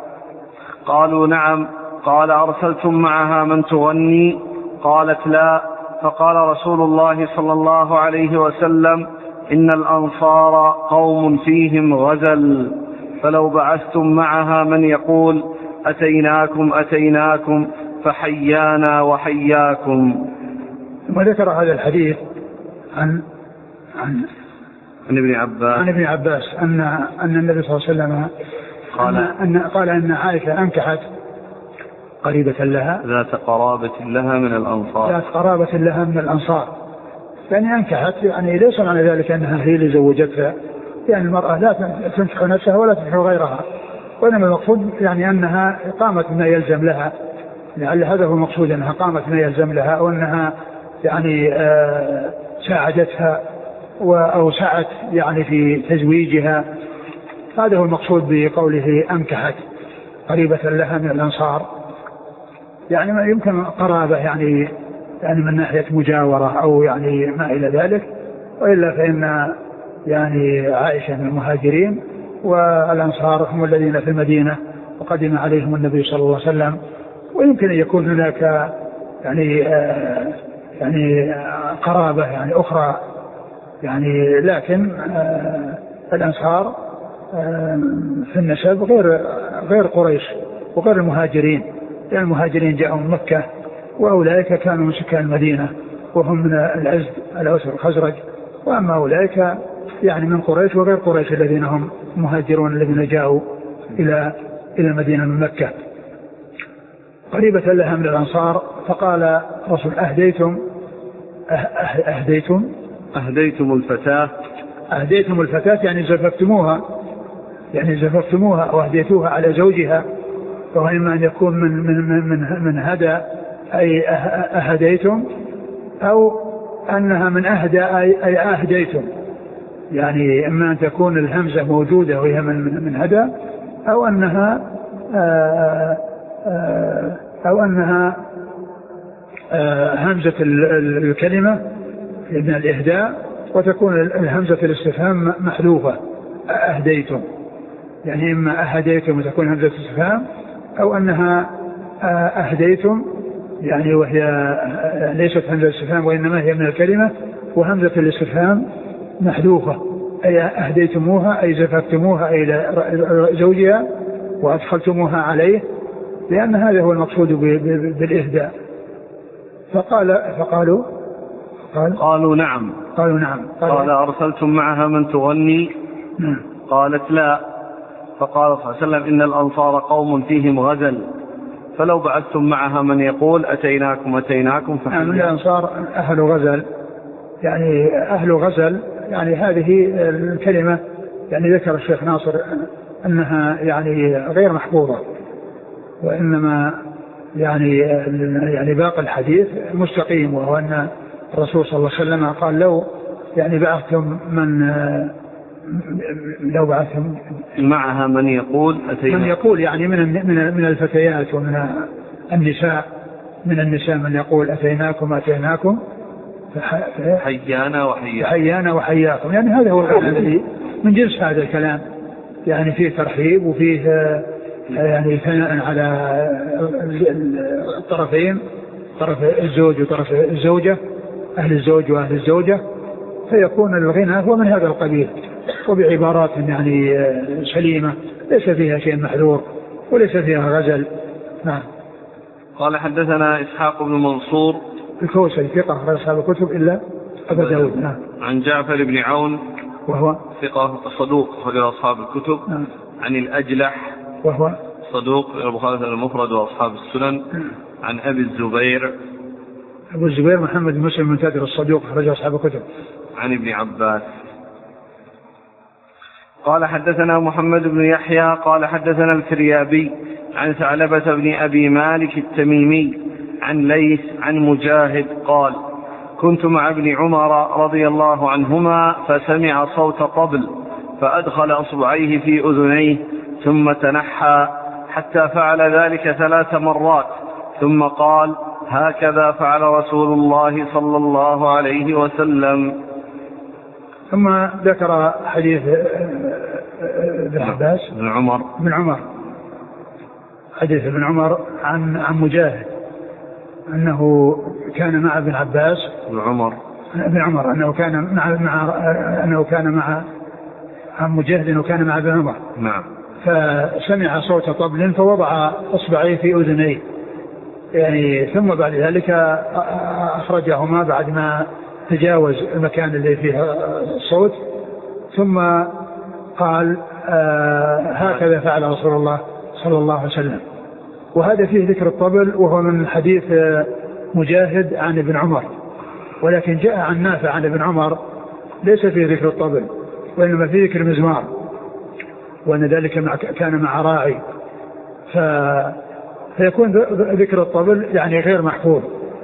[SPEAKER 1] قالوا نعم. قال أرسلتم معها من تغني؟ قالت لا. فقال رسول الله صلى الله عليه وسلم إن الأنصار قوم فيهم غزل فلو بعثتم معها من يقول أتيناكم أتيناكم فحيانا وحياكم.
[SPEAKER 2] وذكر هذا الحديث عن عن
[SPEAKER 1] عن ابن عباس
[SPEAKER 2] عن ابن عباس أن أن النبي صلى الله عليه وسلم قال أن قال أن عائشة أنكحت قريبة لها
[SPEAKER 1] ذات قرابة لها من الأنصار
[SPEAKER 2] ذات قرابة لها من الأنصار يعني أنكحت يعني ليس معنى ذلك أنها هي اللي زوجتها يعني المرأة لا تنكح نفسها ولا تنكح غيرها وإنما المقصود يعني أنها قامت ما يلزم لها لعل هذا هو المقصود أنها قامت ما يلزم لها وأنها يعني آه ساعدتها وأوسعت يعني في تزويجها. هذا هو المقصود بقوله أنكحت قريبة لها من الأنصار يعني ما يمكن قرابة يعني يعني من ناحية مجاورة أو يعني ما إلى ذلك وإلا فإن يعني عائشة من المهاجرين والأنصار هم الذين في المدينة وقدم عليهم النبي صلى الله عليه وسلم ويمكن أن يكون هناك يعني آه يعني آه قرابة يعني أخرى يعني لكن آه الأنصار آه في النسب غير غير قريش وغير المهاجرين لأن المهاجرين جاءوا من مكة وأولئك كانوا من سكان المدينة وهم من الأزد الأوس والخزرج وأما أولئك يعني من قريش وغير قريش الذين هم مهاجرون الذين جاءوا إلى إلى المدينة من مكة قريبة لها من الأنصار. فقال رسول أهديتم أهديتم
[SPEAKER 1] أهديتم الفتاة
[SPEAKER 2] أهديتم الفتاة يعني زففتموها يعني زففتموها أو أهديتوها على زوجها وهو إما أن يكون من من من من هدى أي أهديتم أو أنها من أهدى أي, أي أهديتم يعني إما أن تكون الهمزة موجودة وهي من من هدى أو أنها آآ آآ أو أنها همزة الكلمة من الإهداء وتكون الهمزة الاستفهام محذوفة أهديتم يعني إما أهديتم وتكون همزة الاستفهام أو أنها أهديتم يعني وهي ليست همزة الاستفهام وإنما هي من الكلمة وهمزة الاستفهام محذوفة، أي أهديتموها أي زففتموها إلى زوجها وأدخلتموها عليه، لأن هذا هو المقصود بالإهداء. فقال فقالوا
[SPEAKER 1] قال قالوا نعم
[SPEAKER 2] قالوا نعم
[SPEAKER 1] قال, قال أرسلتم معها من تغني؟
[SPEAKER 2] نعم.
[SPEAKER 1] قالت لا. فقال صلى الله عليه وسلم إن الأنصار قوم فيهم غزل، فلو بعثتم معها من يقول أتيناكم أتيناكم فحيا.
[SPEAKER 2] نعم، الأنصار أهل غزل، يعني أهل غزل، يعني هذه الكلمة يعني ذكر الشيخ ناصر أنها يعني غير محفوظة، وإنما يعني يعني باقي الحديث مستقيم، وهو أن الرسول صلى الله عليه وسلم قال لو يعني بعثتم من لو بعثتم
[SPEAKER 1] معها من يقول أتينا،
[SPEAKER 2] من يقول يعني من من من الفتيات ومن النساء، من النساء من يقول أتيناكم أتيناكم
[SPEAKER 1] حيانا وحياكم
[SPEAKER 2] حيانا وحياكم، يعني هذا هو الكلام الذي من جنس هذا الكلام، يعني فيه ترحيب وفيه يعني ثناء على الطرفين، طرف الزوج وطرف الزوجة، أهل الزوج وأهل الزوجة، فيكون الغنى هو من هذا القبيل، وبعبارات يعني سليمة ليس فيها شيء محذور وليس فيها غزل. نعم.
[SPEAKER 1] قال حدثنا إسحاق بن منصور
[SPEAKER 2] الكوسري ثقة غير أصحاب الكتب إلا أبا داود. نعم.
[SPEAKER 1] عن جعفر بن عون
[SPEAKER 2] وهو
[SPEAKER 1] ثقة صدوق غير أصحاب الكتب.
[SPEAKER 2] نعم.
[SPEAKER 1] عن الأجلح وهو صدوق البخاري المفرد وأصحاب السنن. عن أبي الزبير
[SPEAKER 2] أبو الزبير محمد بن مسلم من تادر الصدوق خرج أصحاب الكتب.
[SPEAKER 1] عن ابن عباس. قال حدثنا محمد بن يحيى قال حدثنا الكريابي عن ثعلبة بن أبي مالك التميمي عن ليث عن مجاهد قال كنت مع ابن عمر رضي الله عنهما فسمع صوت طبل فأدخل أصبعيه في أذنيه ثم تنحى حتى فعل ذلك ثلاث مرات ثم قال هكذا فعل رسول الله صلى الله عليه وسلم.
[SPEAKER 2] ثم ذكر حديث ابن عباس
[SPEAKER 1] ابن عمر
[SPEAKER 2] ابن عمر حديث ابن عمر عن عن مجاهد أنه كان مع ابن عباس
[SPEAKER 1] ابن عمر
[SPEAKER 2] ابن عمر أنه كان مع مع أنه كان مع عن مجاهد أنه كان مع ابن عمر.
[SPEAKER 1] نعم.
[SPEAKER 2] فسمع صوت طبل فوضع إصبعيه في أذنيه، يعني ثم بعد ذلك أخرجهما بعد ما تجاوز المكان اللي فيه الصوت، ثم قال آه هكذا فعل رسول الله صلى الله عليه وسلم. وهذا فيه ذكر الطبل، وهو من حديث مجاهد عن ابن عمر، ولكن جاء عن نافع عن ابن عمر ليس فيه ذكر الطبل وإنما فيه ذكر المزمار، وأن ذلك مع كان مع راعي، ف فيكون ذكر الطبل يعني غير محفوظ،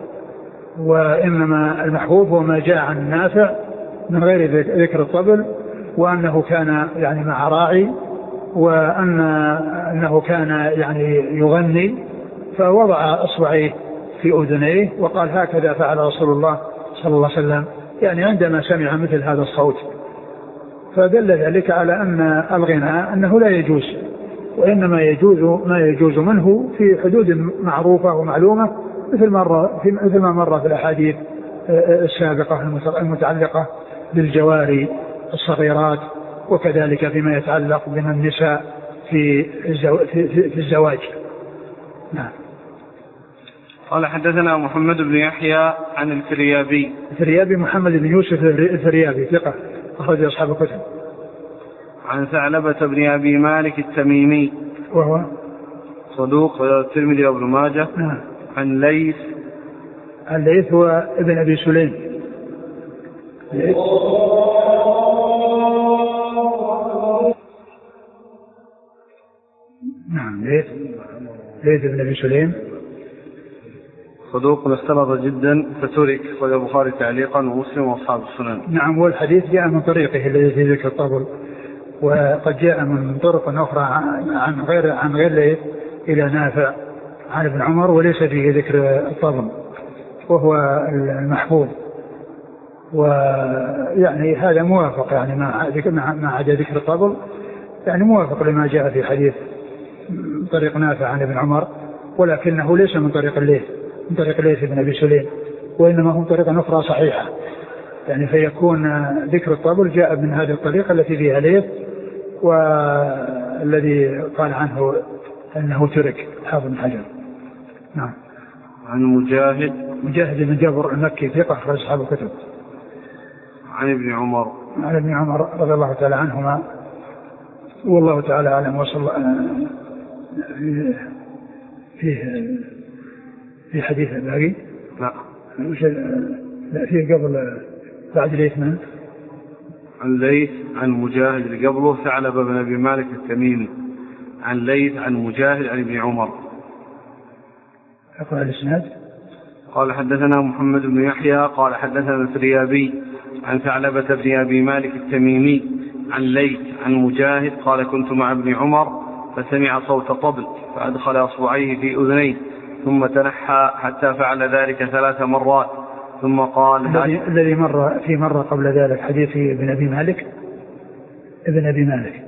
[SPEAKER 2] وإنما المحفوظ هو ما جاء عن نافع من غير ذكر الطبل، وأنه كان يعني مع راعي، وأن أنه كان يعني يغني فوضع أصبعيه في أذنيه وقال هكذا فعل رسول الله صلى الله عليه وسلم، يعني عندما سمع مثل هذا الصوت. فدل ذلك على أن الغناء أنه لا يجوز، وإنما يجوز ما يجوز منه في حدود معروفة ومعلومة، مثل مرة في مثل ما مر في الأحاديث السابقة المتعلقة بالجواري الصغيرات، وكذلك فيما يتعلق بين النساء في في الزواج. نعم.
[SPEAKER 1] قال حدثنا محمد بن يحيى عن الفريابي
[SPEAKER 2] الفريابي محمد بن يوسف الفريابي ثقة أخرج أصحاب الكتب.
[SPEAKER 1] عن ثعلبة بن أبي مالك التميمي
[SPEAKER 2] وهو
[SPEAKER 1] صدوق الترمذي وابن ماجه.
[SPEAKER 2] نعم.
[SPEAKER 1] عن ليث
[SPEAKER 2] عن ليث هو ابن أبي سليم. ليث. نعم ليث ليث ابن أبي سليم
[SPEAKER 1] صدوق استلظ جدا فترك، وجاء البخاري تعليقا ومسلم واصحاب السنن.
[SPEAKER 2] نعم. والحديث جاء من طريقه الذي في ذكر الطبل، وقد جاء من طرق أخرى عن غير عن غير ليث إلى نافع عن ابن عمر وليس فيه ذكر الطبل، وهو المحفوظ. ويعني هذا موافق يعني مع مع عدا ذكر الطبل، يعني موافق لما جاء في حديث طريق نافع عن ابن عمر، ولكنه ليس من طريق الليث من طريق الليث بن أبي سليم، وإنما هو طريقة أخرى صحيحة يعني فيكون ذكر الطبل جاء من هذه الطريقة التي فيها ليث، والذي قال عنه أنه ترك حافظ بن حجر. نعم.
[SPEAKER 1] عن مجاهد
[SPEAKER 2] مجاهد بن جبر المكي ثقة أخرج أصحاب الكتب.
[SPEAKER 1] عن ابن عمر
[SPEAKER 2] عن ابن عمر رضي الله تعالى عنهما، والله تعالى أعلم. وصل في في في حديث الباقي
[SPEAKER 1] لا
[SPEAKER 2] لا فيه قبل بعد ليث من
[SPEAKER 1] عن ليث عن مجاهد اللي قبله ثعلب بن أبي مالك التميمي عن ليث عن مجاهد عن ابن عمر.
[SPEAKER 2] أقرأ الإسناد.
[SPEAKER 1] قال حدثنا محمد بن يحيى قال حدثنا الفريابي عن ثعلبة بن أبي مالك التميمي عن ليث عن مجاهد قال كنت مع ابن عمر فسمع صوت طبل فأدخل أصبعيه في أذنيه ثم تنحى حتى فعل ذلك ثلاث مرات ثم قال
[SPEAKER 2] الذي مر في مرة قبل ذلك حديث ابن أبي مالك ابن أبي مالك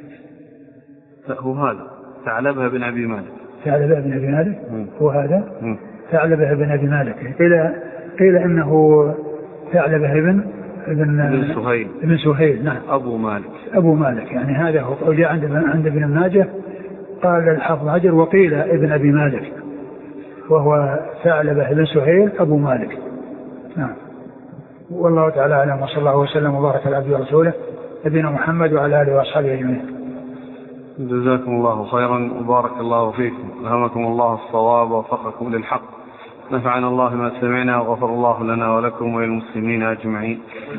[SPEAKER 1] هو هذا ثعلبة بن أبي مالك
[SPEAKER 2] ثعلبة بن أبي مالك هو هذا ثعلبة بن أبي مالك. قيل قيل إنه ثعلبة بن ابن
[SPEAKER 1] سهيل
[SPEAKER 2] ابن سهيل. نعم.
[SPEAKER 1] أبو مالك
[SPEAKER 2] أبو مالك يعني هذا هو. جاء عند عند ابن ماجه قال الحافظ حجر وقيل ابن أبي مالك وهو ثعلبة بن سهيل أبو مالك. نعم. والله تعالى أعلم، وصلى الله وسلم وبارك على عبده ورسوله نبينا محمد وعلى آله وأصحابه أجمعين.
[SPEAKER 1] جزاكم الله خيرا وبارك الله فيكم، ألهمكم الله الصواب ووفقكم للحق، نفعنا الله ما سمعنا وغفر الله لنا ولكم وللمسلمين أجمعين.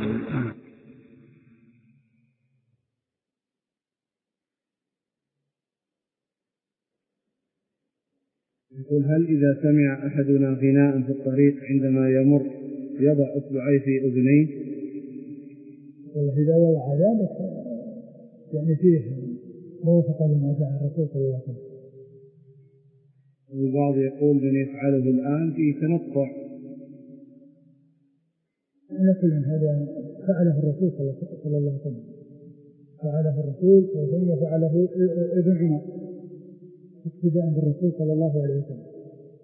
[SPEAKER 1] يقول هل إذا سمع أحدنا غناء في الطريق عندما يمر يضع أصبعيه في أذنيه؟
[SPEAKER 2] والله إذا وضع ذلك يعني فيه موافقة لما جاء الرسول صلى الله عليه وسلم.
[SPEAKER 1] البعض يقول من يفعله الآن في تنطع.
[SPEAKER 2] لكن هذا فعله الرسول صلى الله عليه وسلم، فعله الرسول ثم فعله ابن عمر اقتداء بالرسول صلى الله عليه وسلم.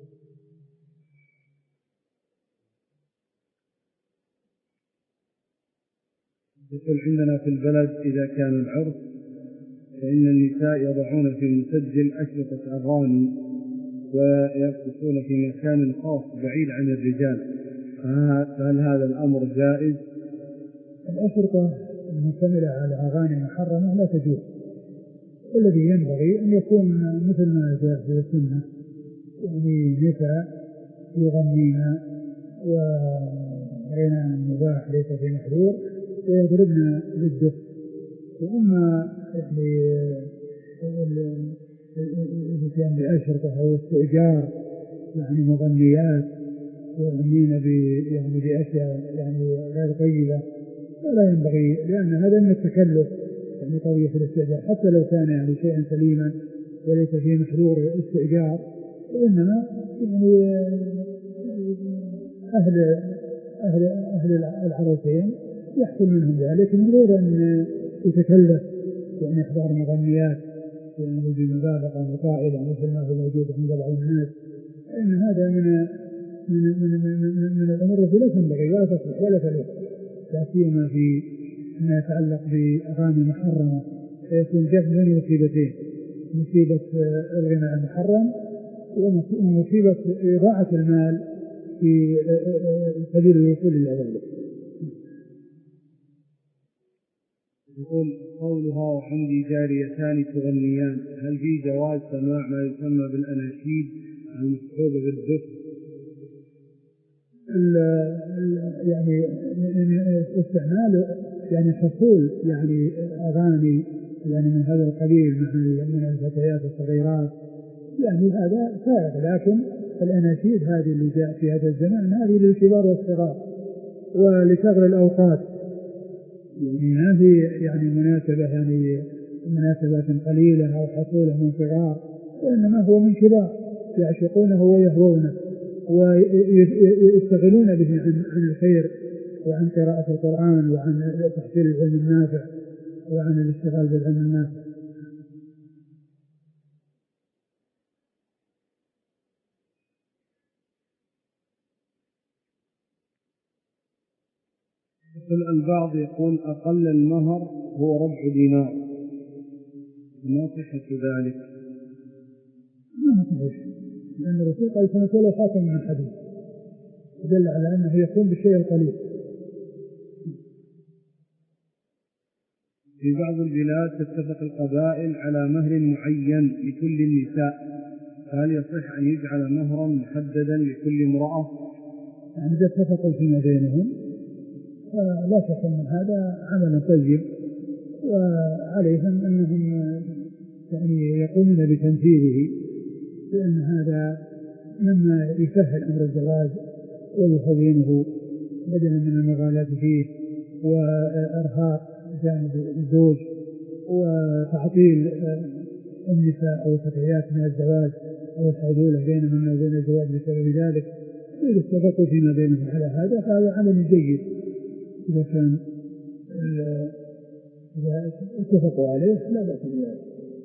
[SPEAKER 1] يقول عندنا في البلد إذا كان العرس فإن النساء يضعون في المسجل أشرطة أغاني ويرقصون في مكان خاص بعيد عن الرجال، فهل هذا الأمر جائز؟
[SPEAKER 2] الأشرطة المشتملة على أغاني محرمة لا تجوز، والذي ينبغي أن يكون مثل ما جاء في السنة، يعني نساء يغنين وغنى مباح ليس في محظور ويضربن بالدف. وأما الاتيان بأشرطة أو استئجار يعني مغنيات يغنين يعني بأشياء يعني غير طيبة ولا ينبغي، لأن هذا من التكلف يعني قضية الاستئجار حتى لو كان يعني شيئا سليما وليس فيه محظور الاستئجار، وإنما يعني أهل أهل أهل العروسين يحصل منهم ذلك من غير أن يتكلف يعني إحضار مغنيات يعني بمبالغة وطائلة مثل ما هو موجود عند بعض الناس، إن هذا من من من من, من الأمور التي لا تنبغي ولا تصلح ولا تليق، لا سيما في ما يتعلق بأغاني محرمة، فيكون جذب من مصيبتين: مصيبة الغناء المحرم ومصيبة إضاعة المال في سبيل الوصول إلى ذلك.
[SPEAKER 1] يقول قولها وعندي جاريتان تغنيان، هل في جواز سماع ما يسمى بالأناشيد المصحوبة بالدف؟
[SPEAKER 2] يعني استعمال يعني حصول يعني أغاني يعني من هذا القبيل من الفتيات الصغيرات يعني هذا سائغ، لكن الأناشيد هذه اللي جاء في هذا الزمان هذه للكبار والصغار ولشغل الأوقات، يعني ما في يعني مناسبة يعني مناسبات قليلة أو حصوله من صغار، وإنما هو من كبار يعشقونه ويهوونه ويستغلون به عن الخير وعن قراءة القرآن وعن تحصيل العلم النافع وعن الاشتغال بالعلم النافع.
[SPEAKER 1] البعض يقول أقل المهر هو ربع دينار، ما صحة ذلك؟
[SPEAKER 2] ما صحيح، لأن الرسول قال سنة ولا خاتم من الحديث، دل على أنه يقوم بالشيء القليل.
[SPEAKER 1] في بعض البلاد تتفق القبائل على مهر معين لكل النساء، هل يصح أن يجعل مهرا محددا لكل امرأة؟
[SPEAKER 2] يعني إذا اتفقوا فيما بينهم لا شك أن هذا عمل طيب، وعليهم أنهم يعني يقومون بتنفيذه، لأن هذا مما يسهل أمر الزواج ويهونه بدلا من المغالاة فيه وإرهاق جانب الزوج وتعطيل النساء أو الفتيات من الزواج أو الحدول بينهم وبين الزواج بسبب ذلك. إذا اتفقوا فيما بينهم على هذا فهذا عمل جيد، إذا كان إذا اتفقوا عليه لا بأس بذلك.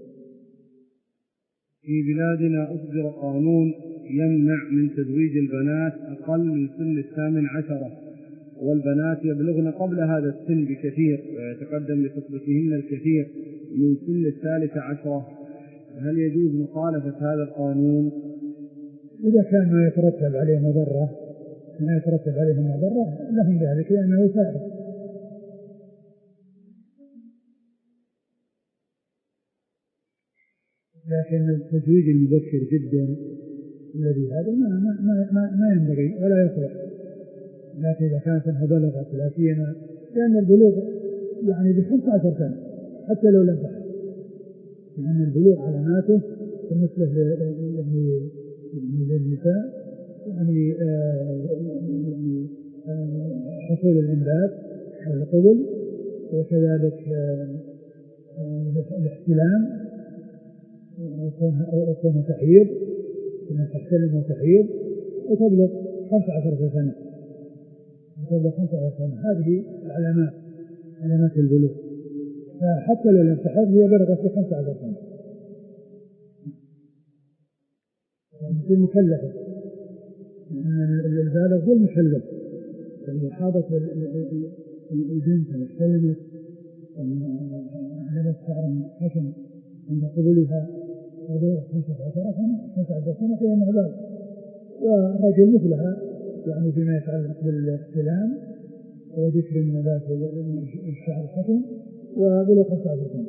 [SPEAKER 1] في بلادنا أصدر قانون يمنع من تزويج البنات أقل من سن الثامن عشرة، والبنات يبلغن قبل هذا السن بكثير ويتقدم لخطبتهن الكثير من سن الثالثة عشرة، هل يجوز مخالفة هذا القانون؟
[SPEAKER 2] إذا كان ما يترتب عليه مضرة ما يترتب عليه مضرة لهم ذلك لأنه سائر. لكن التزويج المبكر جدا الذي هذا ما ما ما, ما ينبغي ولا يصلح. لكن إذا كانت سنها بلغت لا سيما لأن البلوغ يعني بخمسة عشر سنة حتى لو لم تحصل، لأن البلوغ علاماته بالنسبة للنساء يعني حصول الإنبات أو القبل، وكذلك الاحتلام وكون تحيض كما تحتلم وتحيض وتبلغ خمسة عشر سنة وتبلغ خمسة عشر سنة. هذه علامات علامات البلوغ، فحتى لو لم تحض هي بلغت في خمسة عشر سنة يعني مكلفة، البالغ هو المكلف. فإذا حاضت البنت واحتلمت على شعر خشن عند قبولها وبلغ خمسة عشر سنة خمسة عشر سنة فهي معبالغ، والرجل مثلها يعني فيما يتعلق بالاحتلام وذكر النبات الشعر الخشن وبلغ خمسة عشر سنة.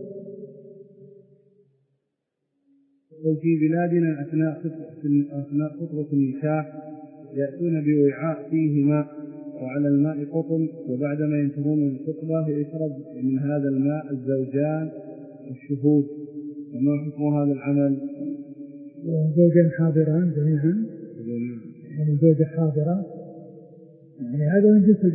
[SPEAKER 1] وفي بلادنا أثناء أثناء خطبة النكاح يأتون بوعاء فيه ماء وعلى الماء قطن، وبعدما ينتهون من الخطبة يشرب من هذا الماء الزوجان والشهود، وما حكم هذا العمل؟
[SPEAKER 2] زوجان حاضران جميعا يعني زوجة حاضرة يعني هذا من جنس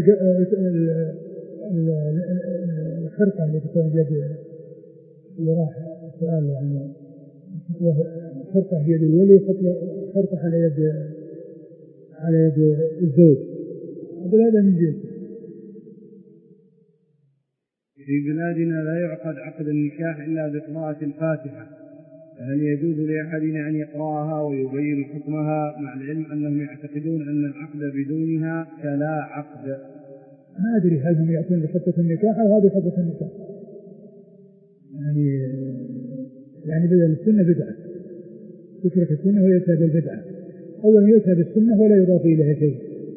[SPEAKER 2] الخرقة اللي تكون بيد اللي راح السؤال يعني خرقة بيد الولي خرقة على يد على يد الزوج، هذا من جنس.
[SPEAKER 1] في بلادنا لا يعقد عقد النكاح إلا بقراءة الفاتحة، فهل يجوز لأحدنا أن يقرأها ويبين حكمها مع العلم أنهم يعتقدون أن العقد بدونها كلا عقد؟
[SPEAKER 2] ما أدري هل هم يأتون بخطة النكاح أو هذه خطة النكاح، يعني يعني بدل السنة بدعة، تترك السنة ويؤتى بالبدعة. أولا يؤتى بالسنة ولا يضاف إليها شيء،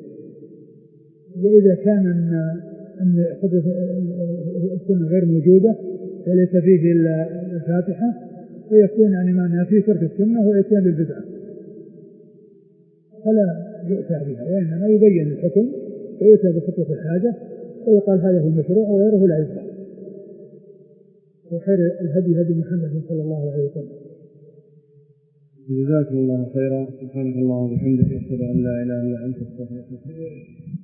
[SPEAKER 2] وإذا كان أن أن خطة السنة غير موجودة وليس فيه إلا الفاتحة فيكون يعني معناها في ترك السنة ويأتي بالبدعة، فلا يؤتى بها، وإنما يبين الحكم ويؤتى بخطة الحاجة ويقال هذا هو المشروع وغيره لا يشرع. وخير الهدي هدي محمد صلى الله عليه وسلم.
[SPEAKER 1] جزاكم الله خيرا. سبحانك اللهم وبحمدك أشهد أن لا إله إلا أنت أستغفرك.